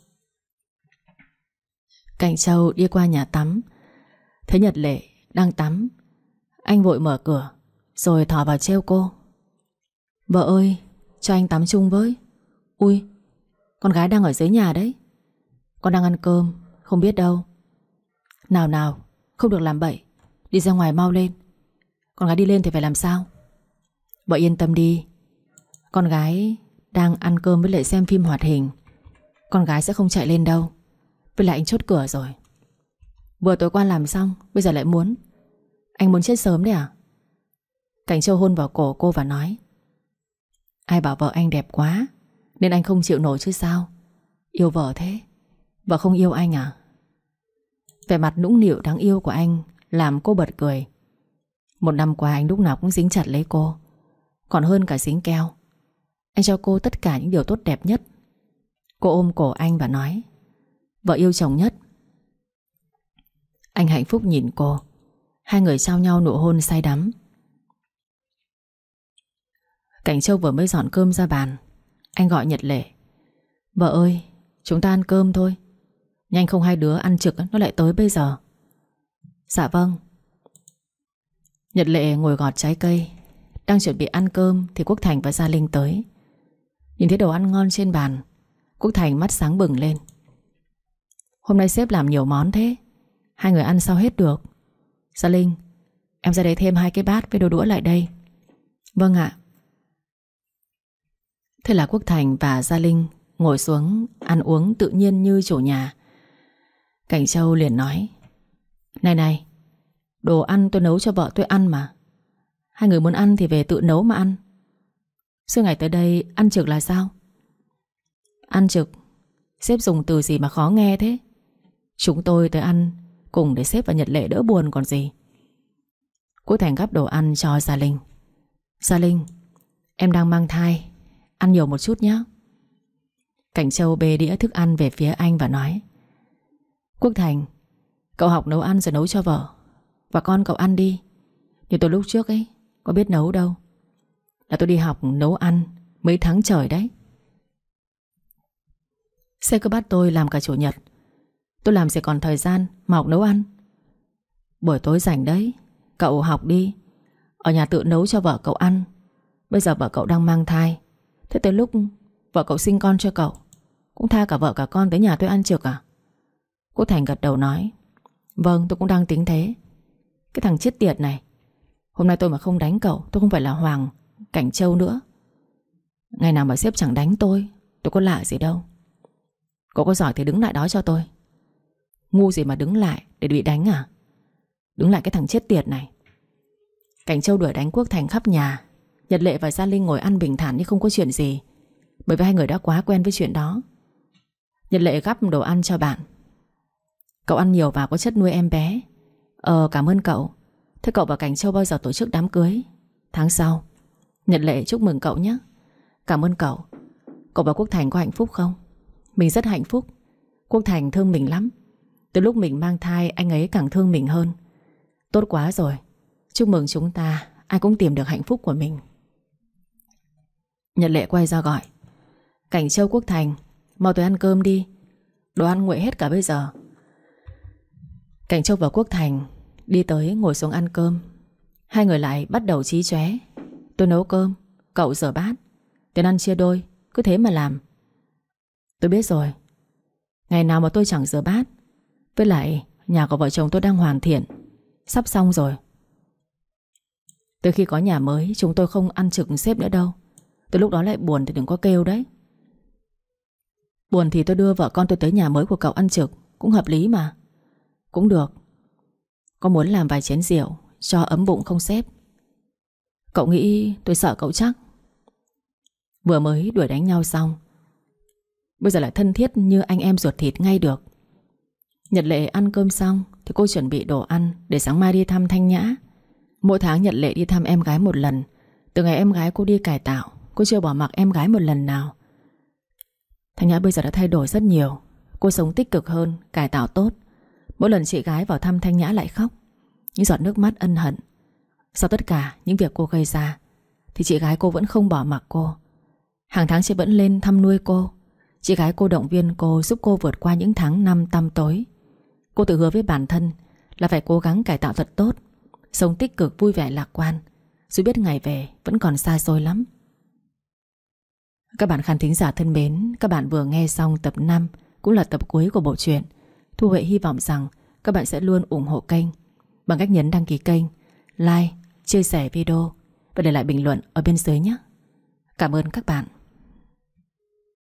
Cảnh Châu đi qua nhà tắm, thấy Nhật Lệ đang tắm. Anh vội mở cửa rồi thò vào trêu cô. Vợ ơi, cho anh tắm chung với. Ui, con gái đang ở dưới nhà đấy. Con đang ăn cơm, không biết đâu. Nào nào, không được làm bậy. Đi ra ngoài mau lên. Con gái đi lên thì phải làm sao? Vợ yên tâm đi, con gái đang ăn cơm với lại xem phim hoạt hình. Con gái sẽ không chạy lên đâu. Với lại anh chốt cửa rồi. Vừa tối qua làm xong, bây giờ lại muốn. Anh muốn chết sớm đấy à? Cảnh Châu hôn vào cổ cô và nói: ai bảo vợ anh đẹp quá nên anh không chịu nổi chứ sao? Yêu vợ thế, vợ không yêu anh à? Vẻ mặt nũng nịu đáng yêu của anh làm cô bật cười. Một năm qua anh lúc nào cũng dính chặt lấy cô, còn hơn cả dính keo. Anh cho cô tất cả những điều tốt đẹp nhất. Cô ôm cổ anh và nói: vợ yêu chồng nhất. Anh hạnh phúc nhìn cô. Hai người trao nhau nụ hôn say đắm. Cảnh Châu vừa mới dọn cơm ra bàn. Anh gọi Nhật Lệ: vợ ơi, chúng ta ăn cơm thôi. Nhanh không hai đứa ăn trực nó lại tới bây giờ. Dạ vâng. Nhật Lệ ngồi gọt trái cây, đang chuẩn bị ăn cơm thì Quốc Thành và Gia Linh tới. Nhìn thấy đồ ăn ngon trên bàn, Quốc Thành mắt sáng bừng lên. Hôm nay sếp làm nhiều món thế, hai người ăn sao hết được? Gia Linh, em ra đây thêm hai cái bát với đôi đũa lại đây. Vâng ạ. Thế là Quốc Thành và Gia Linh ngồi xuống ăn uống tự nhiên như chủ nhà. Cảnh Châu liền nói: này này, đồ ăn tôi nấu cho vợ tôi ăn mà. Hai người muốn ăn thì về tự nấu mà ăn. Suốt ngày tới đây ăn trực là sao? Ăn trực? Sếp dùng từ gì mà khó nghe thế? Chúng tôi tới ăn cùng để sếp và Nhật Lệ đỡ buồn còn gì. Quốc Thành gắp đồ ăn cho Gia Linh. Gia Linh, em đang mang thai, ăn nhiều một chút nhé. Cảnh Châu bê đĩa thức ăn về phía anh và nói: Quốc Thành, cậu học nấu ăn rồi nấu cho vợ. Và con cậu ăn đi. Như tôi lúc trước ấy, có biết nấu đâu. Là tôi đi học nấu ăn mấy tháng trời đấy. Sếp cứ bắt tôi làm cả chủ nhật. Tôi làm gì còn thời gian mà học nấu ăn. Buổi tối rảnh đấy, cậu học đi, ở nhà tự nấu cho vợ cậu ăn. Bây giờ vợ cậu đang mang thai. Thế tới lúc vợ cậu sinh con cho cậu, cũng tha cả vợ cả con tới nhà tôi ăn trực à? Quốc Thành gật đầu nói: vâng, tôi cũng đang tính thế. Cái thằng chết tiệt này, hôm nay tôi mà không đánh cậu, tôi không phải là Hoàng Cảnh Châu nữa. Ngày nào mà sếp chẳng đánh tôi, tôi có lạ gì đâu. Cậu có giỏi thì đứng lại đó cho tôi. Ngu gì mà đứng lại để bị đánh à? Đứng lại cái thằng chết tiệt này. Cảnh Châu đuổi đánh Quốc Thành khắp nhà. Nhật Lệ và Gia Linh ngồi ăn bình thản như không có chuyện gì, bởi vì hai người đã quá quen với chuyện đó. Nhật Lệ gắp đồ ăn cho bạn. Cậu ăn nhiều vào có chất nuôi em bé. Ờ cảm ơn cậu. Thế cậu và Cảnh Châu bao giờ tổ chức đám cưới? Tháng sau. Nhật Lệ chúc mừng cậu nhé. Cảm ơn cậu. Cậu và Quốc Thành có hạnh phúc không? Mình rất hạnh phúc. Quốc Thành thương mình lắm. Từ lúc mình mang thai anh ấy càng thương mình hơn. Tốt quá rồi. Chúc mừng chúng ta, ai cũng tìm được hạnh phúc của mình. Nhật Lệ quay ra gọi: Cảnh Châu, Quốc Thành, mau tới ăn cơm đi. Đồ ăn nguội hết cả bây giờ. Cảnh Châu và Quốc Thành đi tới ngồi xuống ăn cơm. Hai người lại bắt đầu chí chóe: tôi nấu cơm, cậu rửa bát, tiền ăn chia đôi, cứ thế mà làm. Tôi biết rồi. Ngày nào mà tôi chẳng rửa bát. Với lại nhà của vợ chồng tôi đang hoàn thiện, sắp xong rồi. Từ khi có nhà mới chúng tôi không ăn trực sếp nữa đâu. Từ lúc đó lại buồn thì đừng có kêu đấy. Buồn thì tôi đưa vợ con tôi tới nhà mới của cậu ăn trực, cũng hợp lý mà. Cũng được. Có muốn làm vài chén rượu cho ấm bụng không sếp? Cậu nghĩ tôi sợ cậu chắc? Vừa mới đuổi đánh nhau xong, bây giờ lại thân thiết như anh em ruột thịt ngay được. Nhật Lệ ăn cơm xong thì cô chuẩn bị đồ ăn để sáng mai đi thăm Thanh Nhã. Mỗi tháng Nhật Lệ đi thăm em gái một lần. Từ ngày em gái cô đi cải tạo, cô chưa bỏ mặc em gái một lần nào. Thanh Nhã bây giờ đã thay đổi rất nhiều. Cô sống tích cực hơn, cải tạo tốt. Mỗi lần chị gái vào thăm Thanh Nhã lại khóc, những giọt nước mắt ân hận. Sau tất cả những việc cô gây ra thì chị gái cô vẫn không bỏ mặc cô. Hàng tháng chị vẫn lên thăm nuôi cô. Chị gái cô động viên cô, giúp cô vượt qua những tháng năm tăm tối. Cô tự hứa với bản thân là phải cố gắng cải tạo thật tốt, sống tích cực, vui vẻ, lạc quan, dù biết ngày về vẫn còn xa xôi lắm. Các bạn khán thính giả thân mến, các bạn vừa nghe xong tập năm, cũng là tập cuối của bộ truyện. Thu Huệ hy vọng rằng các bạn sẽ luôn ủng hộ kênh bằng cách nhấn đăng ký kênh, like, chia sẻ video và để lại bình luận ở bên dưới nhé. Cảm ơn các bạn.